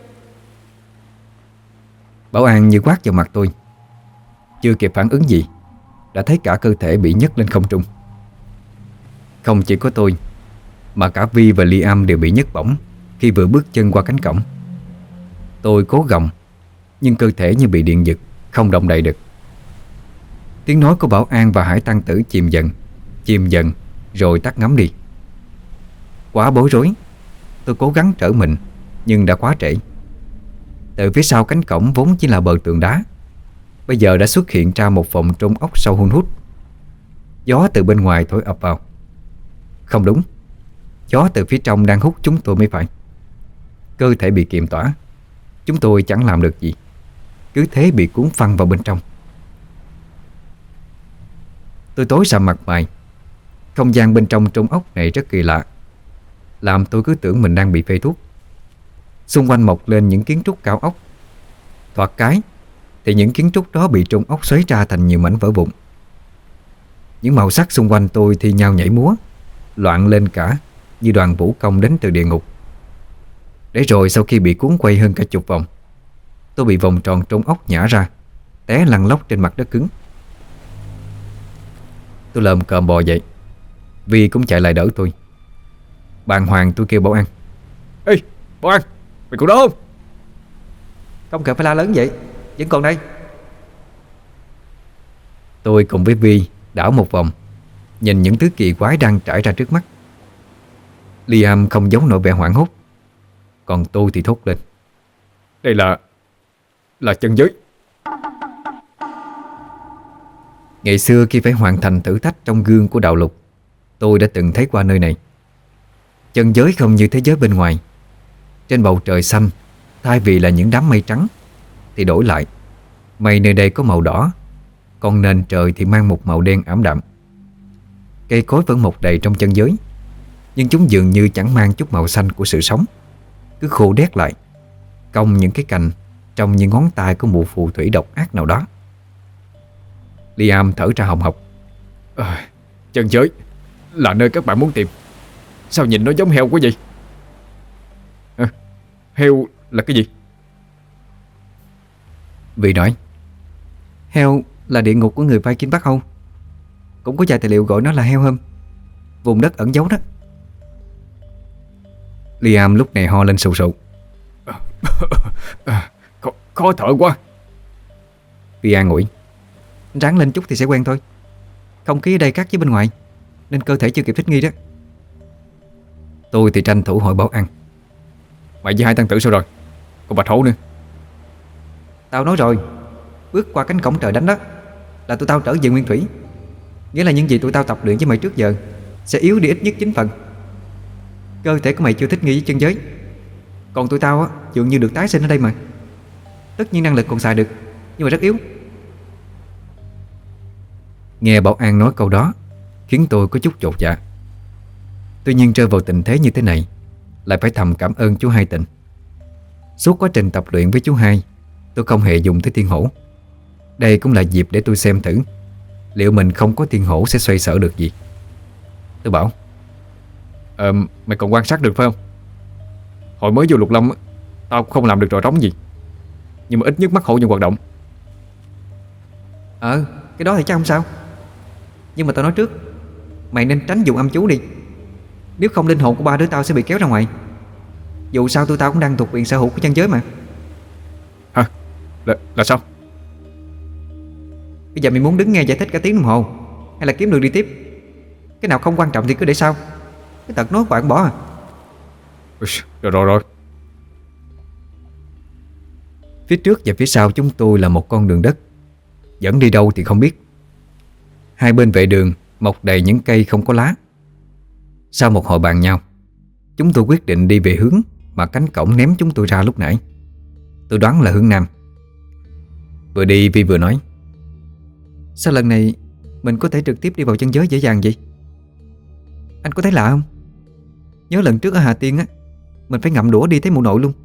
Bảo An như quát vào mặt tôi. Chưa kịp phản ứng gì đã thấy cả cơ thể bị nhấc lên không trung. Không chỉ có tôi, mà cả Vi và Liam đều bị nhấc bổng khi vừa bước chân qua cánh cổng. Tôi cố gồng, nhưng cơ thể như bị điện giật, không động đậy được. Tiếng nói của Bảo An và Hải Tăng Tử chìm dần, chìm dần rồi tắt ngấm đi. Quá bối rối, tôi cố gắng trở mình nhưng đã quá trễ. Từ phía sau cánh cổng vốn chỉ là bờ tường đá, bây giờ đã xuất hiện ra một vòng trôn ốc sâu hun hút. Gió từ bên ngoài thổi ập vào. Không đúng, gió từ phía trong đang hút chúng tôi mới phải. Cơ thể bị kiềm tỏa, chúng tôi chẳng làm được gì, cứ thế bị cuốn phăng vào bên trong. Tôi tối sầm mặt mày. Không gian bên trong trôn ốc này rất kỳ lạ, làm tôi cứ tưởng mình đang bị phê thuốc. Xung quanh mọc lên những kiến trúc cao ốc. Thoạt cái thì những kiến trúc đó bị trôn ốc xoáy ra thành nhiều mảnh vỡ vụn. Những màu sắc xung quanh tôi thi nhau nhảy múa, loạn lên cả như đoàn vũ công đến từ địa ngục. Để rồi sau khi bị cuốn quay hơn cả chục vòng, tôi bị vòng tròn trôn ốc nhả ra, té lăn lóc trên mặt đất cứng. Tôi lồm cồm bò dậy, Vi cũng chạy lại đỡ tôi. Bàng hoàng tôi kêu Bảo An: Ê, Bảo An, mày còn đó không? Không cần phải la lớn vậy, vẫn còn đây. Tôi cùng với Vi đảo một vòng, nhìn những thứ kỳ quái đang trải ra trước mắt. Liam không giấu nổi vẻ hoảng hốt, còn tôi thì thốt lên: Đây là... là chân giới. Ngày xưa khi phải hoàn thành thử thách trong gương của đạo lục, tôi đã từng thấy qua nơi này. Chân giới không như thế giới bên ngoài. Trên bầu trời xanh, thay vì là những đám mây trắng thì đổi lại, mây nơi đây có màu đỏ, còn nền trời thì mang một màu đen ảm đạm. Cây cối vẫn mọc đầy trong chân giới, nhưng chúng dường như chẳng mang chút màu xanh của sự sống, cứ khô đét lại, cong những cái cành trông như ngón tay của một phù thủy độc ác nào đó. Liam thở ra hồng hộc: à, Chân giới là nơi các bạn muốn tìm. Sao nhìn nó giống heo quá vậy? À, heo là cái gì? Vì nói: heo là địa ngục của người Viking Bắc Âu. Cũng có vài tài liệu gọi nó là heo hôm, vùng đất ẩn giấu đó. Liam lúc này ho lên sù sụ. à, khó, khó thở quá. Vi an ủi: ráng lên chút thì sẽ quen thôi. Không khí ở đây khác với bên ngoài, nên cơ thể chưa kịp thích nghi đó. Tôi thì tranh thủ hỏi Bảo An: Mày với Hai Tăng Tử sao rồi? Còn Bạch Hổ nữa. Tao nói rồi, bước qua cánh cổng trời đánh đó là tụi tao trở về nguyên thủy. Nghĩa là những gì tụi tao tập luyện với mày trước giờ sẽ yếu đi ít nhất chín phần. Cơ thể của mày chưa thích nghi với chân giới, còn tụi tao á dường như được tái sinh ở đây mà. Tất nhiên năng lực còn xài được, nhưng mà rất yếu. Nghe Bảo An nói câu đó khiến tôi có chút chột dạ. Tuy nhiên rơi vào tình thế như thế này, lại phải thầm cảm ơn chú Hai Tịnh. Suốt quá trình tập luyện với chú Hai, tôi không hề dùng tới thiên hổ. Đây cũng là dịp để tôi xem thử liệu mình không có thiên hổ sẽ xoay sở được gì. Tôi bảo: Ờ, mày còn quan sát được phải không? Hồi mới vô Lục Lâm tao cũng không làm được trò trống gì, nhưng mà ít nhất mắt hổ vẫn hoạt động. Ờ, cái đó thì chắc không sao. Nhưng mà tao nói trước, mày nên tránh dùng âm chú đi. Nếu không linh hồn của ba đứa tao sẽ bị kéo ra ngoài. Dù sao tụi tao cũng đang thuộc quyền sở hữu của chân giới mà. Hả? Là, là sao? Bây giờ mày muốn đứng nghe giải thích cả tiếng đồng hồ, hay là kiếm đường đi tiếp? Cái nào không quan trọng thì cứ để sau. Cái tật nói bạn bỏ à. Ui, Rồi rồi rồi Phía trước và phía sau chúng tôi là một con đường đất, dẫn đi đâu thì không biết. Hai bên vệ đường mọc đầy những cây không có lá. Sau một hồi bàn nhau, chúng tôi quyết định đi về hướng mà cánh cổng ném chúng tôi ra lúc nãy. Tôi đoán là hướng nam. Vừa đi Vi vừa nói: sao lần này mình có thể trực tiếp đi vào chân giới dễ dàng vậy? Anh có thấy lạ không? Nhớ lần trước ở Hà Tiên á, mình phải ngậm đũa đi thấy mụ nội luôn.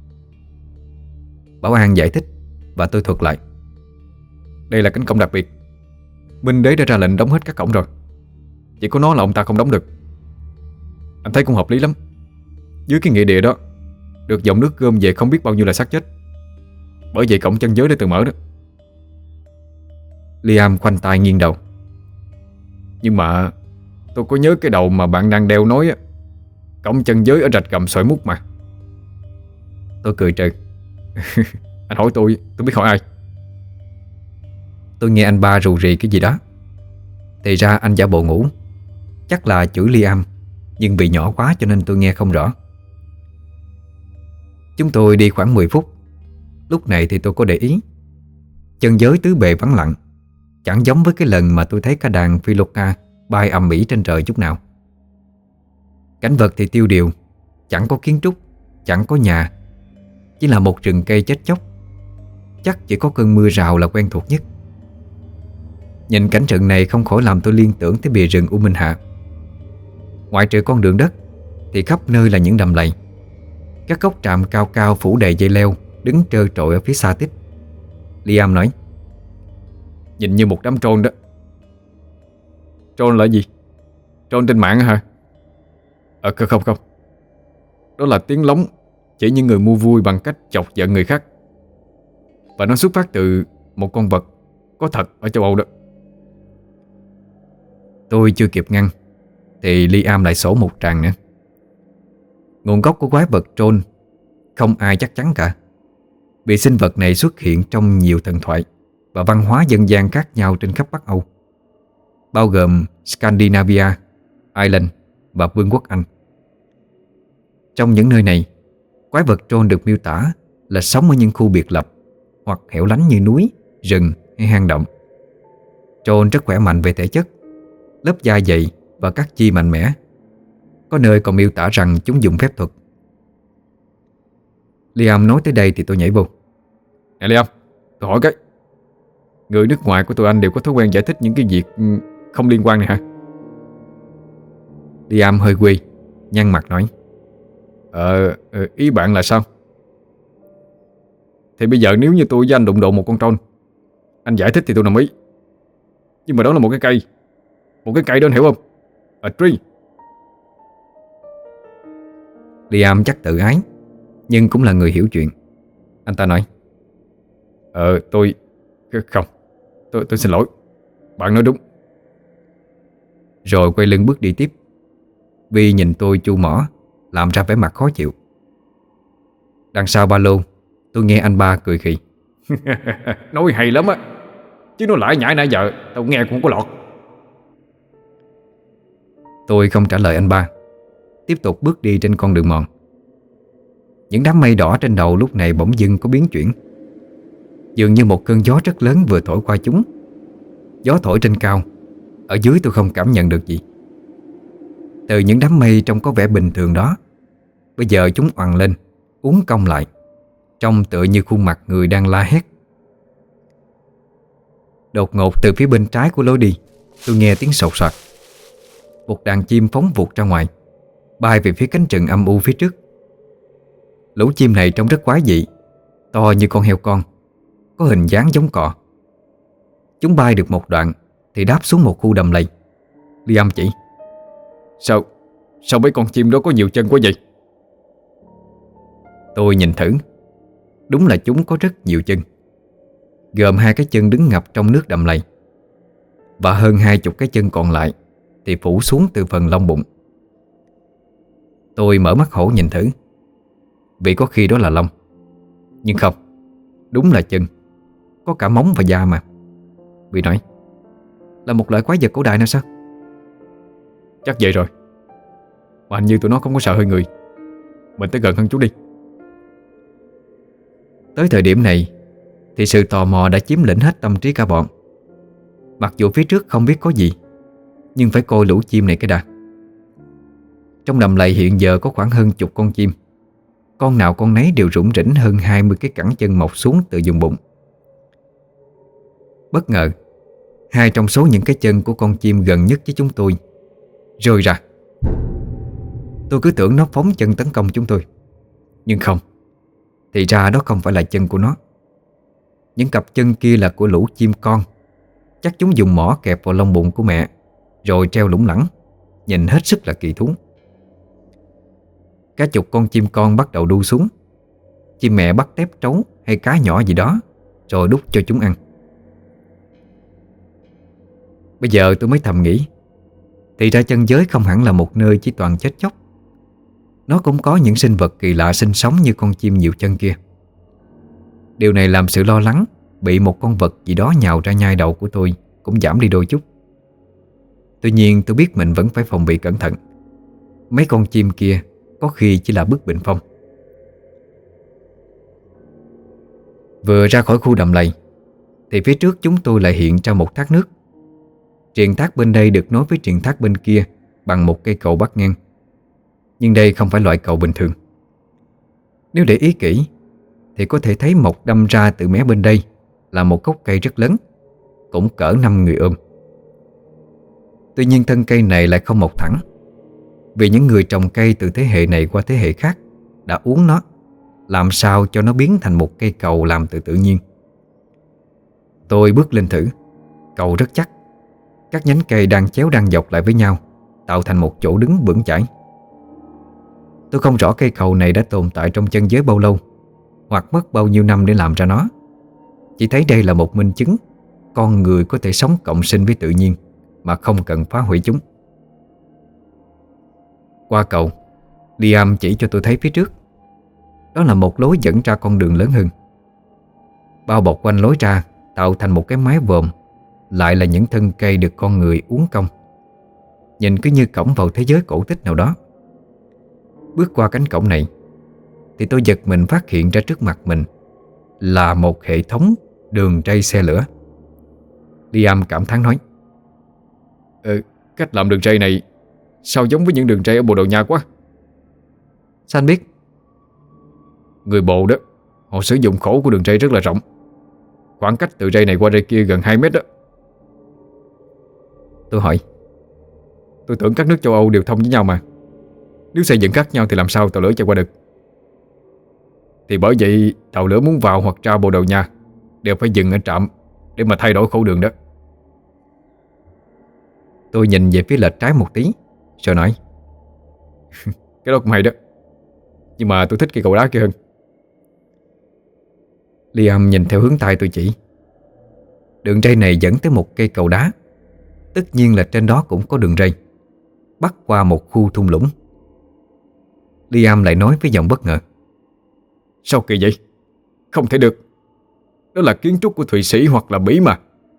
Bảo An giải thích và tôi thuật lại. Đây là cánh cổng đặc biệt. Minh Đế đã ra lệnh đóng hết các cổng rồi. Chỉ có nó là ông ta không đóng được. Anh thấy cũng hợp lý lắm. Dưới cái nghĩa địa đó được dòng nước gom về không biết bao nhiêu là xác chết. Bởi vậy cổng chân giới đã tự mở đó. Liam khoanh tay nghiêng đầu. Nhưng mà tôi có nhớ cái đầu mà bạn đang đeo nói á, cổng chân giới ở rạch gầm sỏi mút mà. Tôi cười trừ. Anh hỏi tôi, tôi biết hỏi ai? Tôi nghe anh ba rù rì cái gì đó. Thì ra anh giả bộ ngủ. Chắc là chửi Liam, nhưng vì nhỏ quá cho nên tôi nghe không rõ. Chúng tôi đi khoảng mười phút. Lúc này thì tôi có để ý, chân giới tứ bề vắng lặng, chẳng giống với cái lần mà tôi thấy cả đàn Philoka bay ầm ĩ trên trời chút nào. Cảnh vật thì tiêu điều, chẳng có kiến trúc, chẳng có nhà, chỉ là một rừng cây chết chóc. Chắc chỉ có cơn mưa rào là quen thuộc nhất. Nhìn cảnh trận này không khỏi làm tôi liên tưởng tới bìa rừng U Minh Hạ. Ngoại trừ con đường đất thì khắp nơi là những đầm lầy. Các gốc tràm cao cao phủ đầy dây leo đứng trơ trội ở phía xa tít. Liam nói: nhìn như một đám troll đó. Troll là gì? Troll trên mạng hả? Ờ không không không Đó là tiếng lóng chỉ những người mua vui bằng cách chọc giận người khác. Và nó xuất phát từ một con vật có thật ở châu Âu đó. Tôi chưa kịp ngăn thì Liam lại sổ một tràng nữa. Nguồn gốc của quái vật troll không ai chắc chắn cả, vì sinh vật này xuất hiện trong nhiều thần thoại và văn hóa dân gian khác nhau trên khắp Bắc Âu, bao gồm Scandinavia, Ireland và Vương quốc Anh. Trong những nơi này, quái vật troll được miêu tả là sống ở những khu biệt lập hoặc hẻo lánh như núi, rừng hay hang động. Troll rất khỏe mạnh về thể chất, lớp da dày và các chi mạnh mẽ. Có nơi còn miêu tả rằng chúng dùng phép thuật. Liam nói tới đây thì tôi nhảy vô. Nè Liam, tôi hỏi cái, người nước ngoài của tụi anh đều có thói quen giải thích những cái việc không liên quan này hả? Liam hơi quê, nhăn mặt nói: Ờ, ý bạn là sao? Thì bây giờ nếu như tôi với anh đụng độ một con troll, anh giải thích thì tôi đồng ý. Nhưng mà đó là một cái cây. Một cái cây đó anh hiểu không? A tree. Liam chắc tự ái, nhưng cũng là người hiểu chuyện. Anh ta nói: Ờ tôi Không Tôi tôi xin lỗi. Bạn nói đúng. Rồi quay lưng bước đi tiếp. Vi nhìn tôi chu mỏ, làm ra vẻ mặt khó chịu. Đằng sau ba lô, tôi nghe anh ba cười khì. Nói hay lắm á, chứ nó lại nhảy nãy giờ tao nghe cũng không có lọt. Tôi không trả lời anh ba, tiếp tục bước đi trên con đường mòn. Những đám mây đỏ trên đầu lúc này bỗng dưng có biến chuyển. Dường như một cơn gió rất lớn vừa thổi qua chúng. Gió thổi trên cao, ở dưới tôi không cảm nhận được gì. Từ những đám mây trông có vẻ bình thường đó, bây giờ chúng oằn lên, uốn cong lại, trông tựa như khuôn mặt người đang la hét. Đột ngột từ phía bên trái của lối đi, tôi nghe tiếng sột soạt. Một đàn chim phóng vụt ra ngoài, bay về phía cánh rừng âm u phía trước. Lũ chim này trông rất quái dị, to như con heo con, có hình dáng giống cò. Chúng bay được một đoạn thì đáp xuống một khu đầm lầy. Liam chỉ: Sao Sao mấy con chim đó có nhiều chân quá vậy? Tôi nhìn thử. Đúng là chúng có rất nhiều chân, gồm hai cái chân đứng ngập trong nước đầm lầy, và hơn hai chục cái chân còn lại thì phủ xuống từ phần lông bụng. Tôi mở mắt hổ nhìn thử, vì có khi đó là lông. Nhưng không, Đúng là chân, có cả móng và da mà. Bị nói: Là một loại quái vật cổ đại nào sao? Chắc vậy rồi. Mà hình như tụi nó không có sợ hơi người. Mình tới gần hơn chút đi. Tới thời điểm này thì sự tò mò đã chiếm lĩnh hết tâm trí cả bọn. Mặc dù phía trước không biết có gì, nhưng phải coi lũ chim này cái đã. Trong đầm lầy hiện giờ có khoảng hơn chục con chim. Con nào con nấy đều rủng rỉnh hơn hai mươi cái cẳng chân mọc xuống từ vùng bụng. Bất ngờ, hai trong số những cái chân của con chim gần nhất với chúng tôi rơi ra. Tôi cứ tưởng nó phóng chân tấn công chúng tôi, nhưng không. Thì ra đó không phải là chân của nó. Những cặp chân kia là của lũ chim con. Chắc chúng dùng mỏ kẹp vào lông bụng của mẹ, rồi treo lủng lẳng, nhìn hết sức là kỳ thú. Cả chục con chim con bắt đầu đu xuống. Chim mẹ bắt tép trấu hay cá nhỏ gì đó, rồi đút cho chúng ăn. Bây giờ tôi mới thầm nghĩ, thì ra chân giới không hẳn là một nơi chỉ toàn chết chóc. Nó cũng có những sinh vật kỳ lạ sinh sống như con chim nhiều chân kia. Điều này làm sự lo lắng bị một con vật gì đó nhào ra nhai đầu của tôi cũng giảm đi đôi chút. Tuy nhiên tôi biết mình vẫn phải phòng bị cẩn thận. Mấy con chim kia có khi chỉ là bức bình phong. Vừa ra khỏi khu đầm lầy thì phía trước chúng tôi lại hiện ra một thác nước. Triền thác bên đây được nối với triền thác bên kia bằng một cây cầu bắc ngang. Nhưng đây không phải loại cầu bình thường. Nếu để ý kỹ thì có thể thấy mọc đâm ra từ mé bên đây là một gốc cây rất lớn, cũng cỡ năm người ôm. Tuy nhiên thân cây này lại không mọc thẳng, vì những người trồng cây từ thế hệ này qua thế hệ khác đã uống nó, làm sao cho nó biến thành một cây cầu làm từ tự nhiên. Tôi bước lên thử. Cầu rất chắc. Các nhánh cây đang chéo đang dọc lại với nhau, tạo thành một chỗ đứng vững chãi. Tôi không rõ cây cầu này đã tồn tại trong chân giới bao lâu, hoặc mất bao nhiêu năm để làm ra nó. Chỉ thấy đây là một minh chứng con người có thể sống cộng sinh với tự nhiên mà không cần phá hủy chúng. Qua cầu, Liam chỉ cho tôi thấy phía trước. Đó là một lối dẫn ra con đường lớn hơn. Bao bọc quanh lối ra tạo thành một cái mái vòm, lại là những thân cây được con người uốn cong. Nhìn cứ như cổng vào thế giới cổ tích nào đó. Bước qua cánh cổng này thì tôi giật mình phát hiện ra trước mặt mình là một hệ thống đường ray xe lửa. Liam cảm thán nói: Ừ, cách làm đường ray này sao giống với những đường ray ở Bồ Đào Nha quá. Sao anh biết? Người Bồ đó, họ sử dụng khổ của đường ray rất là rộng. Khoảng cách từ ray này qua ray kia gần hai mét đó. Tôi hỏi: Tôi tưởng các nước châu Âu đều thông với nhau mà. Nếu xây dựng khác nhau thì làm sao tàu lửa chạy qua được? Thì bởi vậy tàu lửa muốn vào hoặc ra Bồ Đào Nha đều phải dừng ở trạm để mà thay đổi khổ đường đó. Tôi nhìn về phía lệch trái một tí rồi nói: Cái đó cũng hay đó, nhưng mà tôi thích cây cầu đá kia hơn. Liam nhìn theo hướng tay tôi chỉ. Đường ray này dẫn tới một cây cầu đá. Tất nhiên là trên đó cũng có đường ray bắc qua một khu thung lũng. Liam lại nói với giọng bất ngờ: Sao kỳ vậy? Không thể được. Đó là kiến trúc của Thụy Sĩ hoặc là Bỉ mà.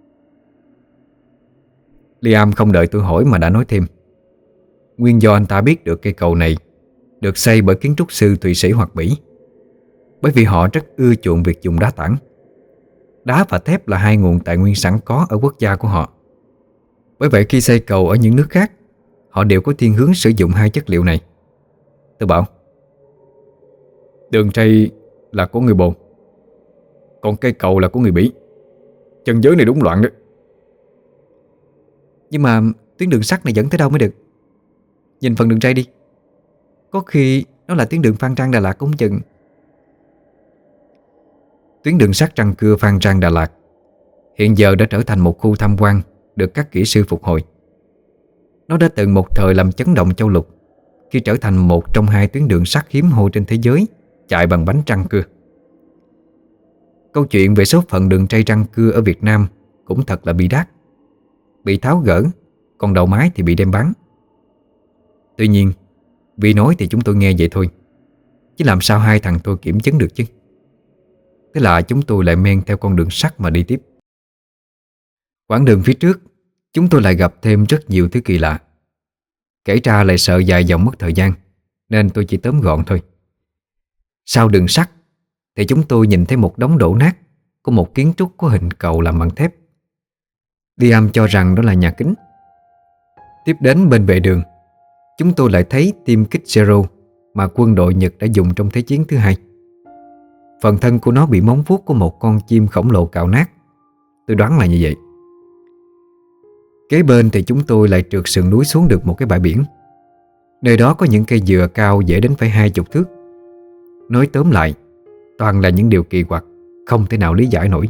Liam không đợi tôi hỏi mà đã nói thêm. Nguyên do anh ta biết được cây cầu này được xây bởi kiến trúc sư Thụy Sĩ hoặc Bỉ, bởi vì họ rất ưa chuộng việc dùng đá tảng. Đá và thép là hai nguồn tài nguyên sẵn có ở quốc gia của họ. Bởi vậy khi xây cầu ở những nước khác, họ đều có thiên hướng sử dụng hai chất liệu này. Tôi bảo: Đường ray là của người Bồ, còn cây cầu là của người Bỉ. Chân giới này đúng loạn đó. Nhưng mà tuyến đường sắt này dẫn tới đâu mới được? Nhìn phần đường ray đi. Có khi nó là tuyến đường Phan Rang Đà Lạt cũng chừng. Tuyến đường sắt Răng Cưa Phan Rang Đà Lạt hiện giờ đã trở thành một khu tham quan được các kỹ sư phục hồi. Nó đã từng một thời làm chấn động châu lục khi trở thành một trong hai tuyến đường sắt hiếm hoi trên thế giới chạy bằng bánh răng cưa. Câu chuyện về số phận đường ray răng cưa ở Việt Nam cũng thật là bi đát. Bị tháo gỡ, còn đầu mái thì bị đem bán. Tuy nhiên, vì nói thì chúng tôi nghe vậy thôi, chứ làm sao hai thằng tôi kiểm chứng được chứ. Thế là chúng tôi lại men theo con đường sắt mà đi tiếp. Quãng đường phía trước, chúng tôi lại gặp thêm rất nhiều thứ kỳ lạ. Kể ra lại sợ dài dòng mất thời gian, nên tôi chỉ tóm gọn thôi. Sau đường sắt thì chúng tôi nhìn thấy một đống đổ nát của một kiến trúc có hình cầu làm bằng thép. Liam cho rằng đó là nhà kính. Tiếp đến bên vệ đường, chúng tôi lại thấy tiêm kích Zero mà quân đội Nhật đã dùng trong Thế chiến thứ hai. Phần thân của nó bị móng vuốt của một con chim khổng lồ cào nát. Tôi đoán là như vậy. Kế bên thì chúng tôi lại trượt sườn núi xuống được một cái bãi biển. Nơi đó có những cây dừa cao dễ đến phải hai chục thước. Nói tóm lại, toàn là những điều kỳ quặc, không thể nào lý giải nổi.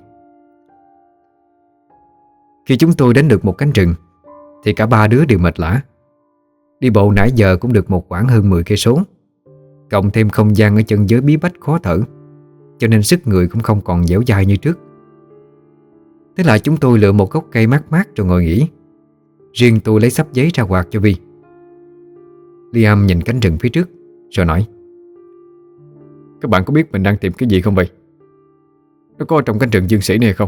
Khi chúng tôi đến được một cánh rừng thì cả ba đứa đều mệt lả. Đi bộ nãy giờ cũng được một quãng hơn mười cây số, cộng thêm không gian ở chân giới bí bách khó thở, cho nên sức người cũng không còn dẻo dai như trước. Thế là chúng tôi lựa một gốc cây mát mát rồi ngồi nghỉ. Riêng tôi lấy xấp giấy ra quạt cho Vi. Liam nhìn cánh rừng phía trước rồi nói: Các bạn có biết mình đang tìm cái gì không vậy? Nó có trong cánh rừng Dương Sĩ này không?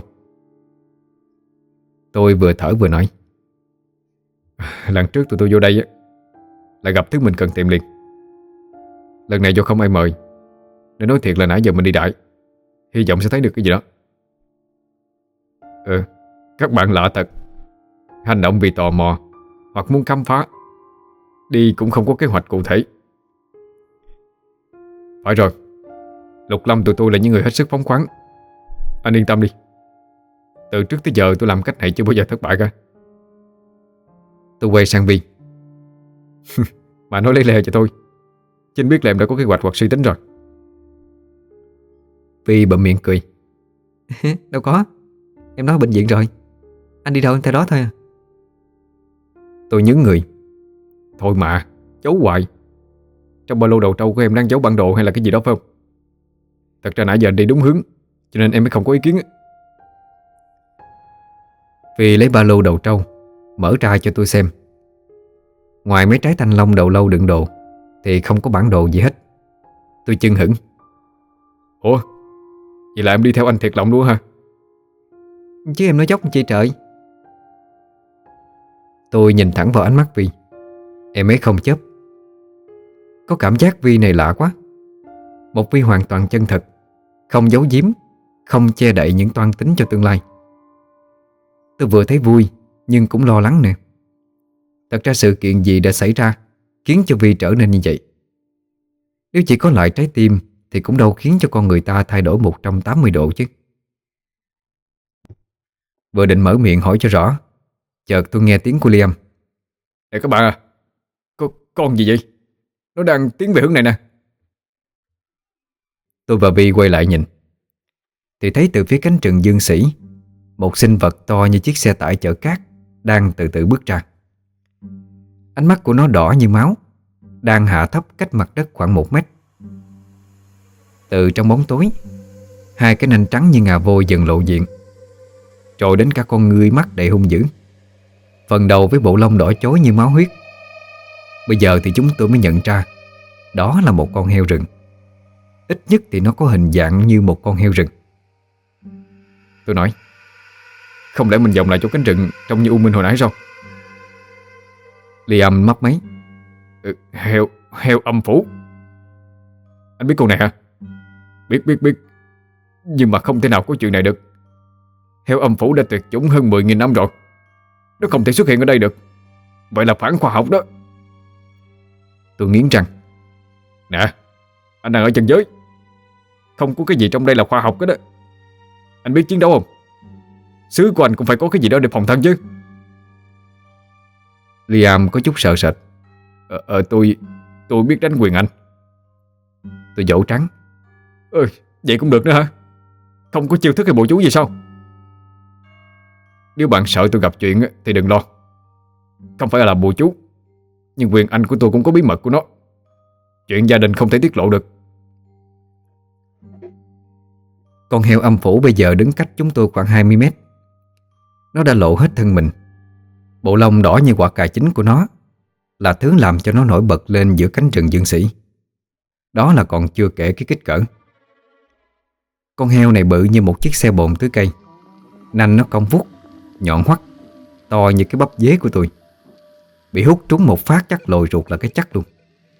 Tôi vừa thở vừa nói: Lần trước tụi tôi vô đây á, lại gặp thứ mình cần tìm liền. Lần này do không ai mời, nên nói thiệt là nãy giờ mình đi đại, hy vọng sẽ thấy được cái gì đó. Ừ, các bạn lạ thật. Hành động vì tò mò hoặc muốn khám phá, đi cũng không có kế hoạch cụ thể. Phải rồi, Lục Lâm tụi tôi là những người hết sức phóng khoáng. Anh yên tâm đi. Từ trước tới giờ tôi làm cách này chưa bao giờ thất bại cả. Tôi quay sang Vi. Mà nói lấy lè cho tôi, Chinh biết là em đã có kế hoạch hoặc suy tính rồi. Vi bậm miệng cười. Đâu có, em nói bệnh viện rồi. Anh đi đâu em theo đó thôi à. Tôi nhướng người. Thôi mà, giấu hoài. Trong ba lô đầu trâu của em đang giấu bản đồ hay là cái gì đó phải không? Thật ra nãy giờ anh đi đúng hướng, cho nên em mới không có ý kiến. Vi lấy ba lô đầu trâu mở ra cho tôi xem. Ngoài mấy trái thanh long đầu lâu đựng đồ thì không có bản đồ gì hết. Tôi chưng hửng. Ủa, vậy là em đi theo anh thiệt lòng luôn hả? Chứ em nói dốc chi trời. Tôi nhìn thẳng vào ánh mắt Vi. Em ấy không chớp. Có cảm giác Vi này lạ quá. Một Vi hoàn toàn chân thật, không giấu giếm, không che đậy những toan tính cho tương lai. Tôi vừa thấy vui nhưng cũng lo lắng nè. Thật ra sự kiện gì đã xảy ra khiến cho Vi trở nên như vậy? Nếu chỉ có lại trái tim thì cũng đâu khiến cho con người ta thay đổi một trăm tám mươi độ chứ. Vừa định mở miệng hỏi cho rõ, chợt tôi nghe tiếng của Liam. Nè các bạn à, có con gì vậy? Nó đang tiến về hướng này nè. Tôi và Vi quay lại nhìn thì thấy từ phía cánh rừng Dương Sĩ, một sinh vật to như chiếc xe tải chở cát đang từ từ bước ra. Ánh mắt của nó đỏ như máu, đang hạ thấp cách mặt đất khoảng một mét. Từ trong bóng tối, hai cái nanh trắng như ngà voi dần lộ diện, rồi đến cả con ngươi mắt đầy hung dữ, phần đầu với bộ lông đỏ chói như máu huyết. Bây giờ thì chúng tôi mới nhận ra đó là một con heo rừng. Ít nhất thì nó có hình dạng như một con heo rừng. Tôi nói, không lẽ mình vòng lại chỗ cánh rừng trông như U Minh hồi nãy sao? Liam mấp máy. Ừ, heo, heo âm phủ. Anh biết con này hả? Biết, biết, biết. Nhưng mà không thể nào có chuyện này được. Heo âm phủ đã tuyệt chủng hơn mười nghìn năm rồi. Nó không thể xuất hiện ở đây được. Vậy là phản khoa học đó. Tôi nghiến răng. Nè, anh đang ở chân giới. Không có cái gì trong đây là khoa học hết đó. Anh biết chiến đấu không? Xứ của anh cũng phải có cái gì đó để phòng thân chứ. Liam có chút sợ sệt. Ờ, ờ tôi Tôi biết đánh quyền anh. Tôi dỗ trắng. Ừ, vậy cũng được nữa hả? Không có chiêu thức hay bộ chú gì sao? Nếu bạn sợ tôi gặp chuyện thì đừng lo. Không phải là bùa chú, nhưng quyền anh của tôi cũng có bí mật của nó. Chuyện gia đình không thể tiết lộ được. Con heo âm phủ bây giờ đứng cách chúng tôi khoảng hai mươi mét. Nó đã lộ hết thân mình. Bộ lông đỏ như quả cà chín của nó là thứ làm cho nó nổi bật lên giữa cánh rừng Dương Sĩ. Đó là còn chưa kể cái kích cỡ. Con heo này bự như một chiếc xe bồn tưới cây. Nanh nó cong vút, nhọn hoắt, to như cái bắp dế của tôi. Bị hút trúng một phát chắc lồi ruột là cái chắc luôn.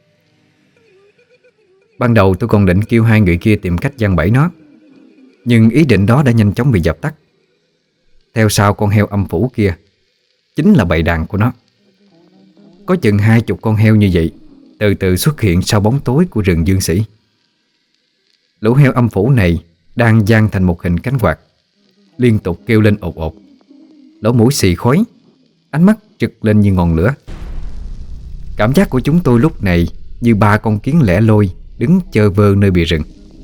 Ban đầu tôi còn định kêu hai người kia tìm cách giăng bẫy nó, nhưng ý định đó đã nhanh chóng bị dập tắt. Theo sau con heo âm phủ kia chính là bầy đàn của nó. Có chừng hai chục con heo như vậy từ từ xuất hiện sau bóng tối của rừng Dương Sĩ. Lũ heo âm phủ này đang dang thành một hình cánh quạt, liên tục kêu lên ột ột, lỗ mũi xì khói, ánh mắt trực lên như ngọn lửa. Cảm giác của chúng tôi lúc này như ba con kiến lẻ loi đứng chơ vơ nơi bìa rừng.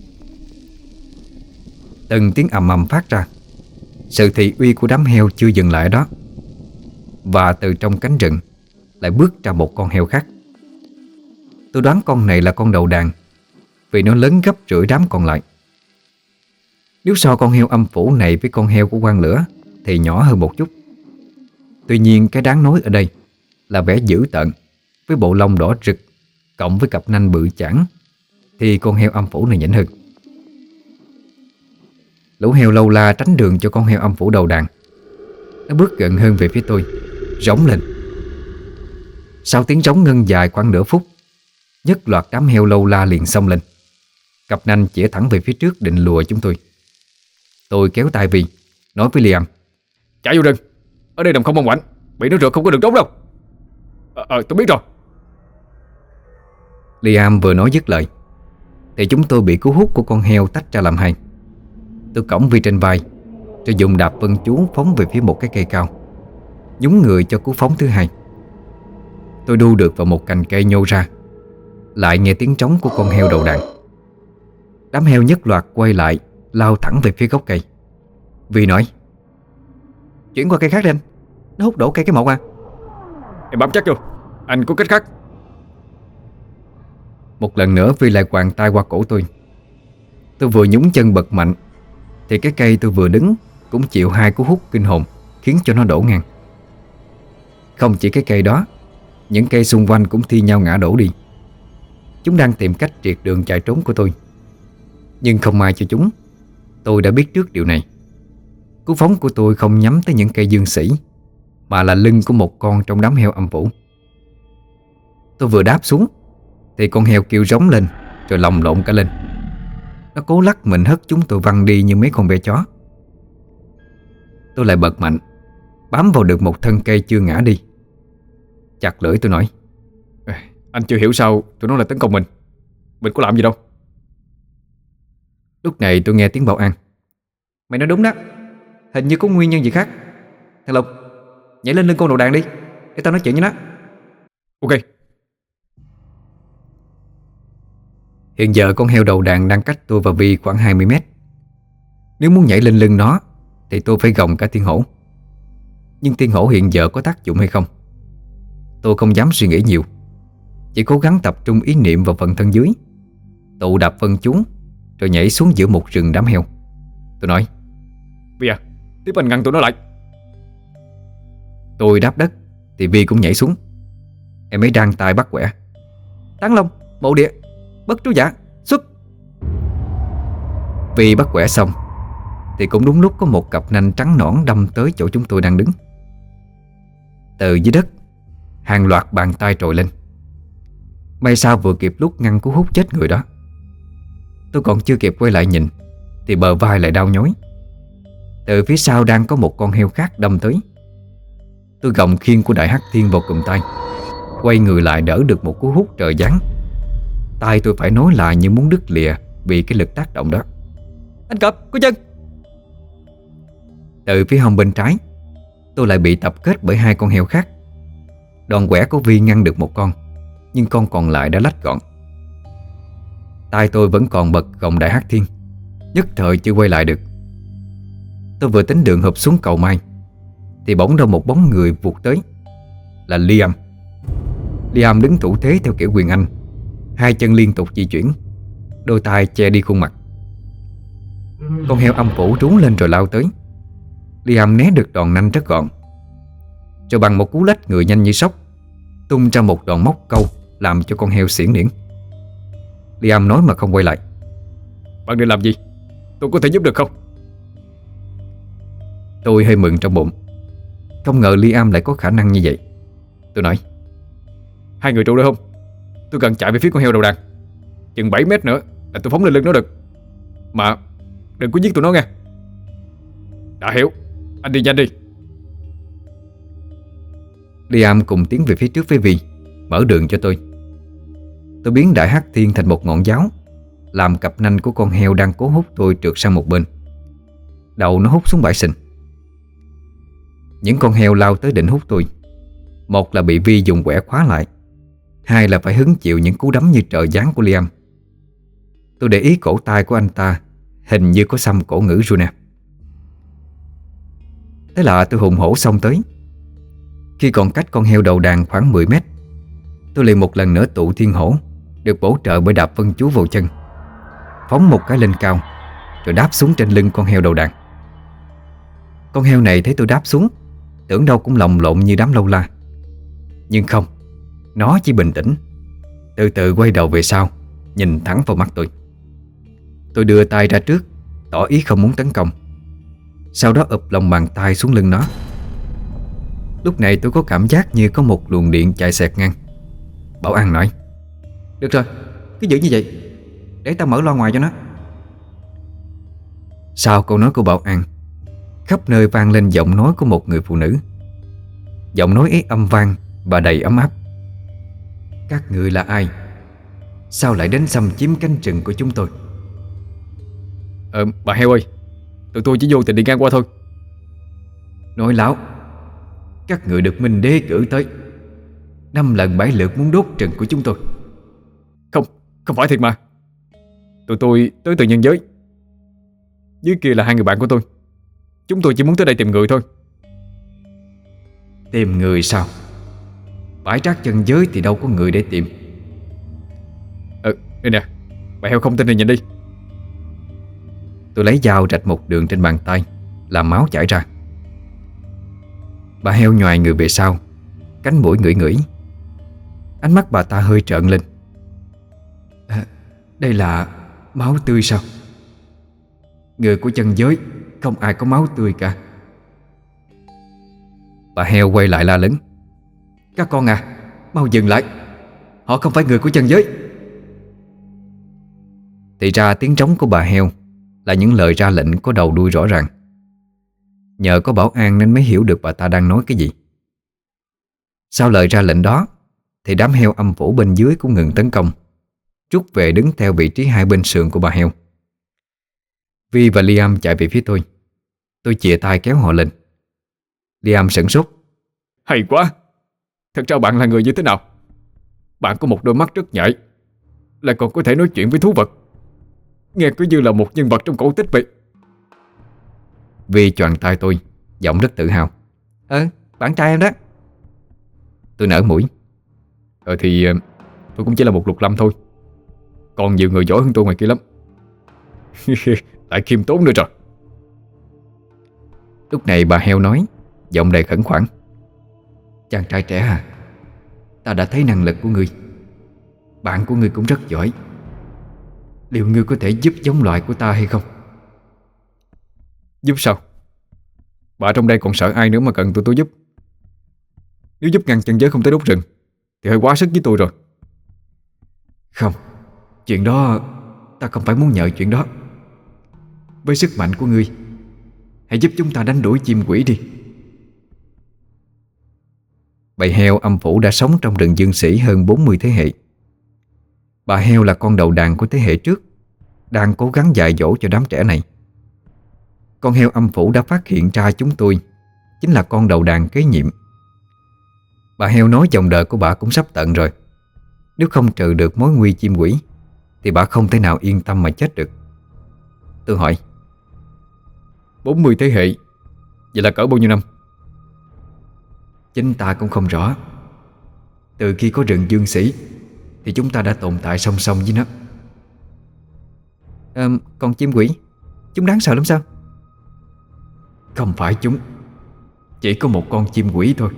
Từng tiếng ầm ầm phát ra. Sự thị uy của đám heo chưa dừng lại đó. Và từ trong cánh rừng lại bước ra một con heo khác. Tôi đoán con này là con đầu đàn, vì nó lớn gấp rưỡi đám còn lại. Nếu so con heo âm phủ này với con heo của quan lửa thì nhỏ hơn một chút. Tuy nhiên cái đáng nói ở đây là vẻ dữ tợn với bộ lông đỏ rực cộng với cặp nanh bự chảng thì con heo âm phủ này nhỉnh hơn. Lũ heo lâu la tránh đường cho con heo âm phủ đầu đàn. Nó bước gần hơn về phía tôi, rống lên. Sau tiếng rống ngân dài khoảng nửa phút, nhất loạt đám heo lâu la liền xông lên, cặp nanh chĩa thẳng về phía trước định lùa chúng tôi. Tôi kéo tay Vi, nói với Liam: Chạy vô rừng, ở đây đồng không bông quạnh, bị nó rượt không có được trốn đâu. Ờ, ờ tôi biết rồi. Liam vừa nói dứt lời thì chúng tôi bị cú hút của con heo tách ra làm hai. Tôi cõng Vi trên vai, rồi dùng đạp vân chú phóng về phía một cái cây cao, nhúng người cho cú phóng thứ hai. Tôi đu được vào một cành cây nhô ra, lại nghe tiếng trống của con heo đầu đàn. Đám heo nhất loạt quay lại, lao thẳng về phía gốc cây. Vi nói: Chuyển qua cây khác đi anh, nó hút đổ cây cái mộ à. Em bám chắc vô, anh có cách khác. Một lần nữa Vi lại quàng tay qua cổ tôi. Tôi vừa nhúng chân bật mạnh thì cái cây tôi vừa đứng cũng chịu hai cú hút kinh hồn, khiến cho nó đổ ngang. Không chỉ cái cây đó, những cây xung quanh cũng thi nhau ngã đổ đi. Chúng đang tìm cách triệt đường chạy trốn của tôi. Nhưng không may cho chúng, tôi đã biết trước điều này. Cú phóng của tôi không nhắm tới những cây dương sĩ, mà là lưng của một con trong đám heo âm phủ. Tôi vừa đáp xuống thì con heo kêu rống lên, rồi lồng lộn cả lên. Nó cố lắc mình hất chúng tôi văng đi như mấy con ve chó. Tôi lại bật mạnh, bám vào được một thân cây chưa ngã đi. Chặt lưỡi tôi nói: Anh chưa hiểu sao tụi nó lại tấn công mình. Mình có làm gì đâu. Lúc này tôi nghe tiếng bảo an: Mày nói đúng đó, hình như có nguyên nhân gì khác. Thằng Lục, nhảy lên lưng con đầu đàn đi, để tao nói chuyện với nó. Ok. Hiện giờ con heo đầu đàn đang cách tôi và Vi khoảng hai mươi mét. Nếu muốn nhảy lên lưng nó thì tôi phải gồng cả tiên hổ. Nhưng tiên hổ hiện giờ có tác dụng hay không, tôi không dám suy nghĩ nhiều. Chỉ cố gắng tập trung ý niệm vào phần thân dưới, tụ đạp vân chú, rồi nhảy xuống giữa một rừng đám heo. Tôi nói: Vi à, tiếp anh ngăn tụi nó lại. Tôi đáp đất thì Vi cũng nhảy xuống. Em ấy đang tay bắt quẻ: Tán Long, mộ địa, bất trú giả, xuất. Vi bắt quẻ xong thì cũng đúng lúc có một cặp nanh trắng nõn đâm tới chỗ chúng tôi đang đứng. Từ dưới đất, hàng loạt bàn tay trồi lên. May sao vừa kịp lúc ngăn cú hút chết người đó. Tôi còn chưa kịp quay lại nhìn thì bờ vai lại đau nhói. Từ phía sau đang có một con heo khác đâm tới. Tôi gồng khiên của Đại Hắc Thiên vào cùm tay, quay người lại đỡ được một cú hút trời giáng. Tay tôi phải nối lại như muốn đứt lìa vì cái lực tác động đó. Anh Cọp, có chân. Từ phía hông bên trái, tôi lại bị tập kết bởi hai con heo khác. Đòn quẻ của Vi ngăn được một con, nhưng con còn lại đã lách gọn. Tay tôi vẫn còn bật gồng Đại Hắc Thiên, nhất thời chưa quay lại được. Tôi vừa tính đường hụp xuống cầu mai thì bỗng đâu một bóng người vụt tới. Là Liam. Liam đứng thủ thế theo kiểu quyền Anh, hai chân liên tục di chuyển, đôi tay che đi khuôn mặt. Con heo âm phủ trú lên rồi lao tới. Liam né được đòn nanh rất gọn, rồi bằng một cú lách người nhanh như sóc, tung ra một đòn móc câu làm cho con heo xiển niễn. Liam nói mà không quay lại: Bạn định làm gì? tôi có thể giúp được không? Tôi hơi mừng trong bụng. Không ngờ Liam lại có khả năng như vậy. Tôi nói: Hai người trụ được không? Tôi cần chạy về phía con heo đầu đàn. Chừng bảy mét nữa là tôi phóng lên lưng nó được. Mà đừng có giết tụi nó nghe. Đã hiểu. Anh đi nhanh đi. Liam cùng tiến về phía trước với Vi, mở đường cho tôi. Tôi biến đại hắc thiên thành một ngọn giáo, làm cặp nanh của con heo đang cố hút tôi trượt sang một bên. Đầu nó hút xuống bãi sình. Những con heo lao tới định hút tôi. Một là bị Vi dùng quẻ khóa lại, hai là phải hứng chịu những cú đấm như trời giáng của Liam. Tôi để ý cổ tay của anh ta hình như có xăm cổ ngữ rồi nè. Thế là tôi hùng hổ xông tới. Khi còn cách con heo đầu đàn khoảng mười mét, tôi liền một lần nữa tụ thiên hổ, được bổ trợ bởi đạp vân chú vào chân, phóng một cái lên cao, rồi đáp xuống trên lưng con heo đầu đàn. Con heo này thấy tôi đáp xuống, tưởng đâu cũng lồng lộn như đám lâu la. Nhưng không, nó chỉ bình tĩnh, từ từ quay đầu về sau, nhìn thẳng vào mắt tôi. Tôi đưa tay ra trước, tỏ ý không muốn tấn công. Sau đó ụp lòng bàn tay xuống lưng nó. Lúc này tôi có cảm giác như có một luồng điện chạy xẹt ngang. Bảo An nói: Được rồi, cứ giữ như vậy, để tao mở loa ngoài cho nó. Sau câu nói của Bảo An, khắp nơi vang lên giọng nói của một người phụ nữ. Giọng nói ấy âm vang và đầy ấm áp. Các người là ai? Sao lại đến xâm chiếm cánh rừng của chúng tôi? Ờ, bà heo ơi, tụi tôi chỉ vô tình đi ngang qua thôi. Nói láo. Các người được Minh Đế cử tới, năm lần bảy lượt muốn đốt rừng của chúng tôi. Không, không phải thiệt mà. Tụi tôi tới từ nhân giới. Dưới kia là hai người bạn của tôi. Chúng tôi chỉ muốn tới đây tìm người thôi. Tìm người sao? Bãi rác chân giới thì đâu có người để tìm. Ờ, đây nè, bà heo không tin thì nhìn đi. Tôi lấy dao rạch một đường trên bàn tay, làm máu chảy ra. Bà heo nhoài người về sau, cánh mũi ngửi ngửi. Ánh mắt bà ta hơi trợn lên. À, đây là máu tươi sao? Người của chân giới không ai có máu tươi cả. Bà heo quay lại la lớn: Các con à, mau dừng lại. Họ không phải người của chân giới. Thì ra tiếng trống của bà heo là những lời ra lệnh có đầu đuôi rõ ràng. Nhờ có Bảo An nên mới hiểu được bà ta đang nói cái gì. Sau lời ra lệnh đó thì đám heo âm phủ bên dưới cũng ngừng tấn công, rút về đứng theo vị trí hai bên sườn của bà heo. Vi và Liam chạy về phía tôi. Tôi chìa tay kéo họ lên. Liam sửng sốt: Hay quá. Thật ra bạn là người như thế nào? Bạn có một đôi mắt rất nhạy, lại còn có thể nói chuyện với thú vật. Nghe cứ như là một nhân vật trong cổ tích vậy. Vi choàng tay tôi, giọng rất tự hào: Ờ, bạn trai em đó. Tôi nở mũi: Ờ thì tôi cũng chỉ là một lục lâm thôi. Còn nhiều người giỏi hơn tôi ngoài kia lắm. Lại khiêm tốn nữa rồi. Lúc này bà heo nói, giọng đầy khẩn khoản: Chàng trai trẻ à, ta đã thấy năng lực của ngươi. Bạn của ngươi cũng rất giỏi. Liệu ngươi có thể giúp giống loại của ta hay không? Giúp sao? Bà trong đây còn sợ ai nữa mà cần tụi tôi giúp? Nếu giúp ngăn chân giới không tới đốt rừng thì hơi quá sức với tôi rồi. Không, chuyện đó ta không phải muốn nhờ chuyện đó. Với sức mạnh của ngươi, hãy giúp chúng ta đánh đuổi chim quỷ đi. Bầy heo âm phủ đã sống trong rừng Dương Sĩ hơn bốn mươi thế hệ. Bà heo là con đầu đàn của thế hệ trước, đang cố gắng dạy dỗ cho đám trẻ này. Con heo âm phủ đã phát hiện ra chúng tôi chính là con đầu đàn kế nhiệm. Bà heo nói dòng đời của bà cũng sắp tận rồi. Nếu không trừ được mối nguy chim quỷ thì bà không thể nào yên tâm mà chết được. Tôi hỏi: bốn mươi thế hệ, vậy là cỡ bao nhiêu năm? Chính ta cũng không rõ. Từ khi có rừng Dương Sĩ thì chúng ta đã tồn tại song song với nó. à, Còn chim quỷ, chúng đáng sợ lắm sao? Không phải chúng, chỉ có một con chim quỷ thôi.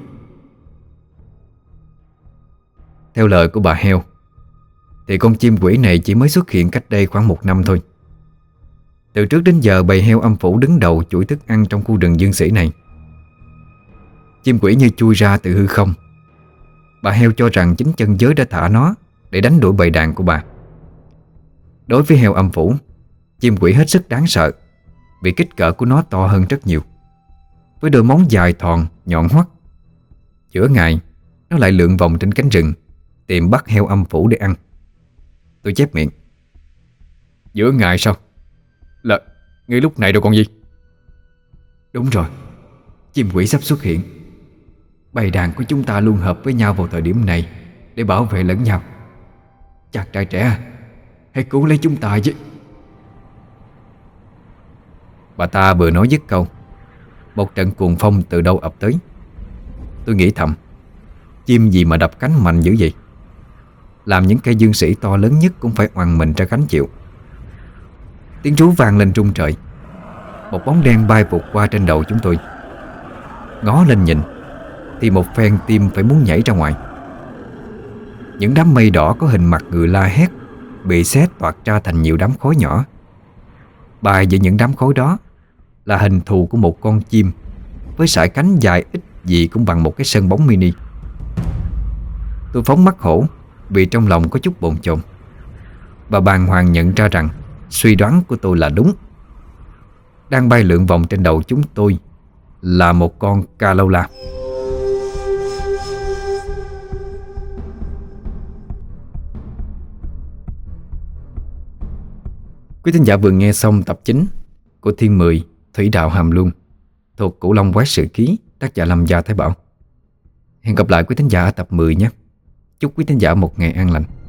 Theo lời của bà heo thì con chim quỷ này chỉ mới xuất hiện cách đây khoảng một năm thôi. Từ trước đến giờ bầy heo âm phủ đứng đầu chuỗi thức ăn trong khu rừng Dương Sĩ này. Chim quỷ như chui ra từ hư không. Bà heo cho rằng chính chân giới đã thả nó để đánh đuổi bầy đàn của bà. Đối với heo âm phủ, chim quỷ hết sức đáng sợ vì kích cỡ của nó to hơn rất nhiều, với đôi móng dài thòn nhọn hoắt. Giữa ngày nó lại lượn vòng trên cánh rừng tìm bắt heo âm phủ để ăn. Tôi chép miệng: Giữa ngày sao? Là ngay lúc này đâu còn gì. Đúng rồi, chim quỷ sắp xuất hiện. Bầy đàn của chúng ta luôn hợp với nhau vào thời điểm này để bảo vệ lẫn nhau. Chàng trai trẻ, hãy cứu lấy chúng ta chứ. Bà ta vừa nói dứt câu, một trận cuồng phong từ đâu ập tới. Tôi nghĩ thầm, chim gì mà đập cánh mạnh dữ vậy, làm những cây dương sĩ to lớn nhất cũng phải oằn mình ra gánh chịu. Tiếng rú vang lên rung trời. Một bóng đen bay vụt qua trên đầu chúng tôi. Ngó lên nhìn thì một phen tim phải muốn nhảy ra ngoài. Những đám mây đỏ có hình mặt người la hét bị xé toạc ra thành nhiều đám khói nhỏ. Bay giữa những đám khói đó là hình thù của một con chim với sải cánh dài ít gì cũng bằng một cái sân bóng mini. Tôi phóng mắt hổ vì trong lòng có chút bồn chồn, và bàng hoàng nhận ra rằng suy đoán của tôi là đúng. Đang bay lượn vòng trên đầu chúng tôi là một con ca lâu la. Quý thính giả vừa nghe xong tập chín của Thiên Mười Thủy Đạo Hàm Luân thuộc Cửu Long Quái Sự Ký, tác giả Lâm Gia Thái Bảo. Hẹn gặp lại quý thính giả ở tập mười nhé. Chúc quý thính giả một ngày an lành.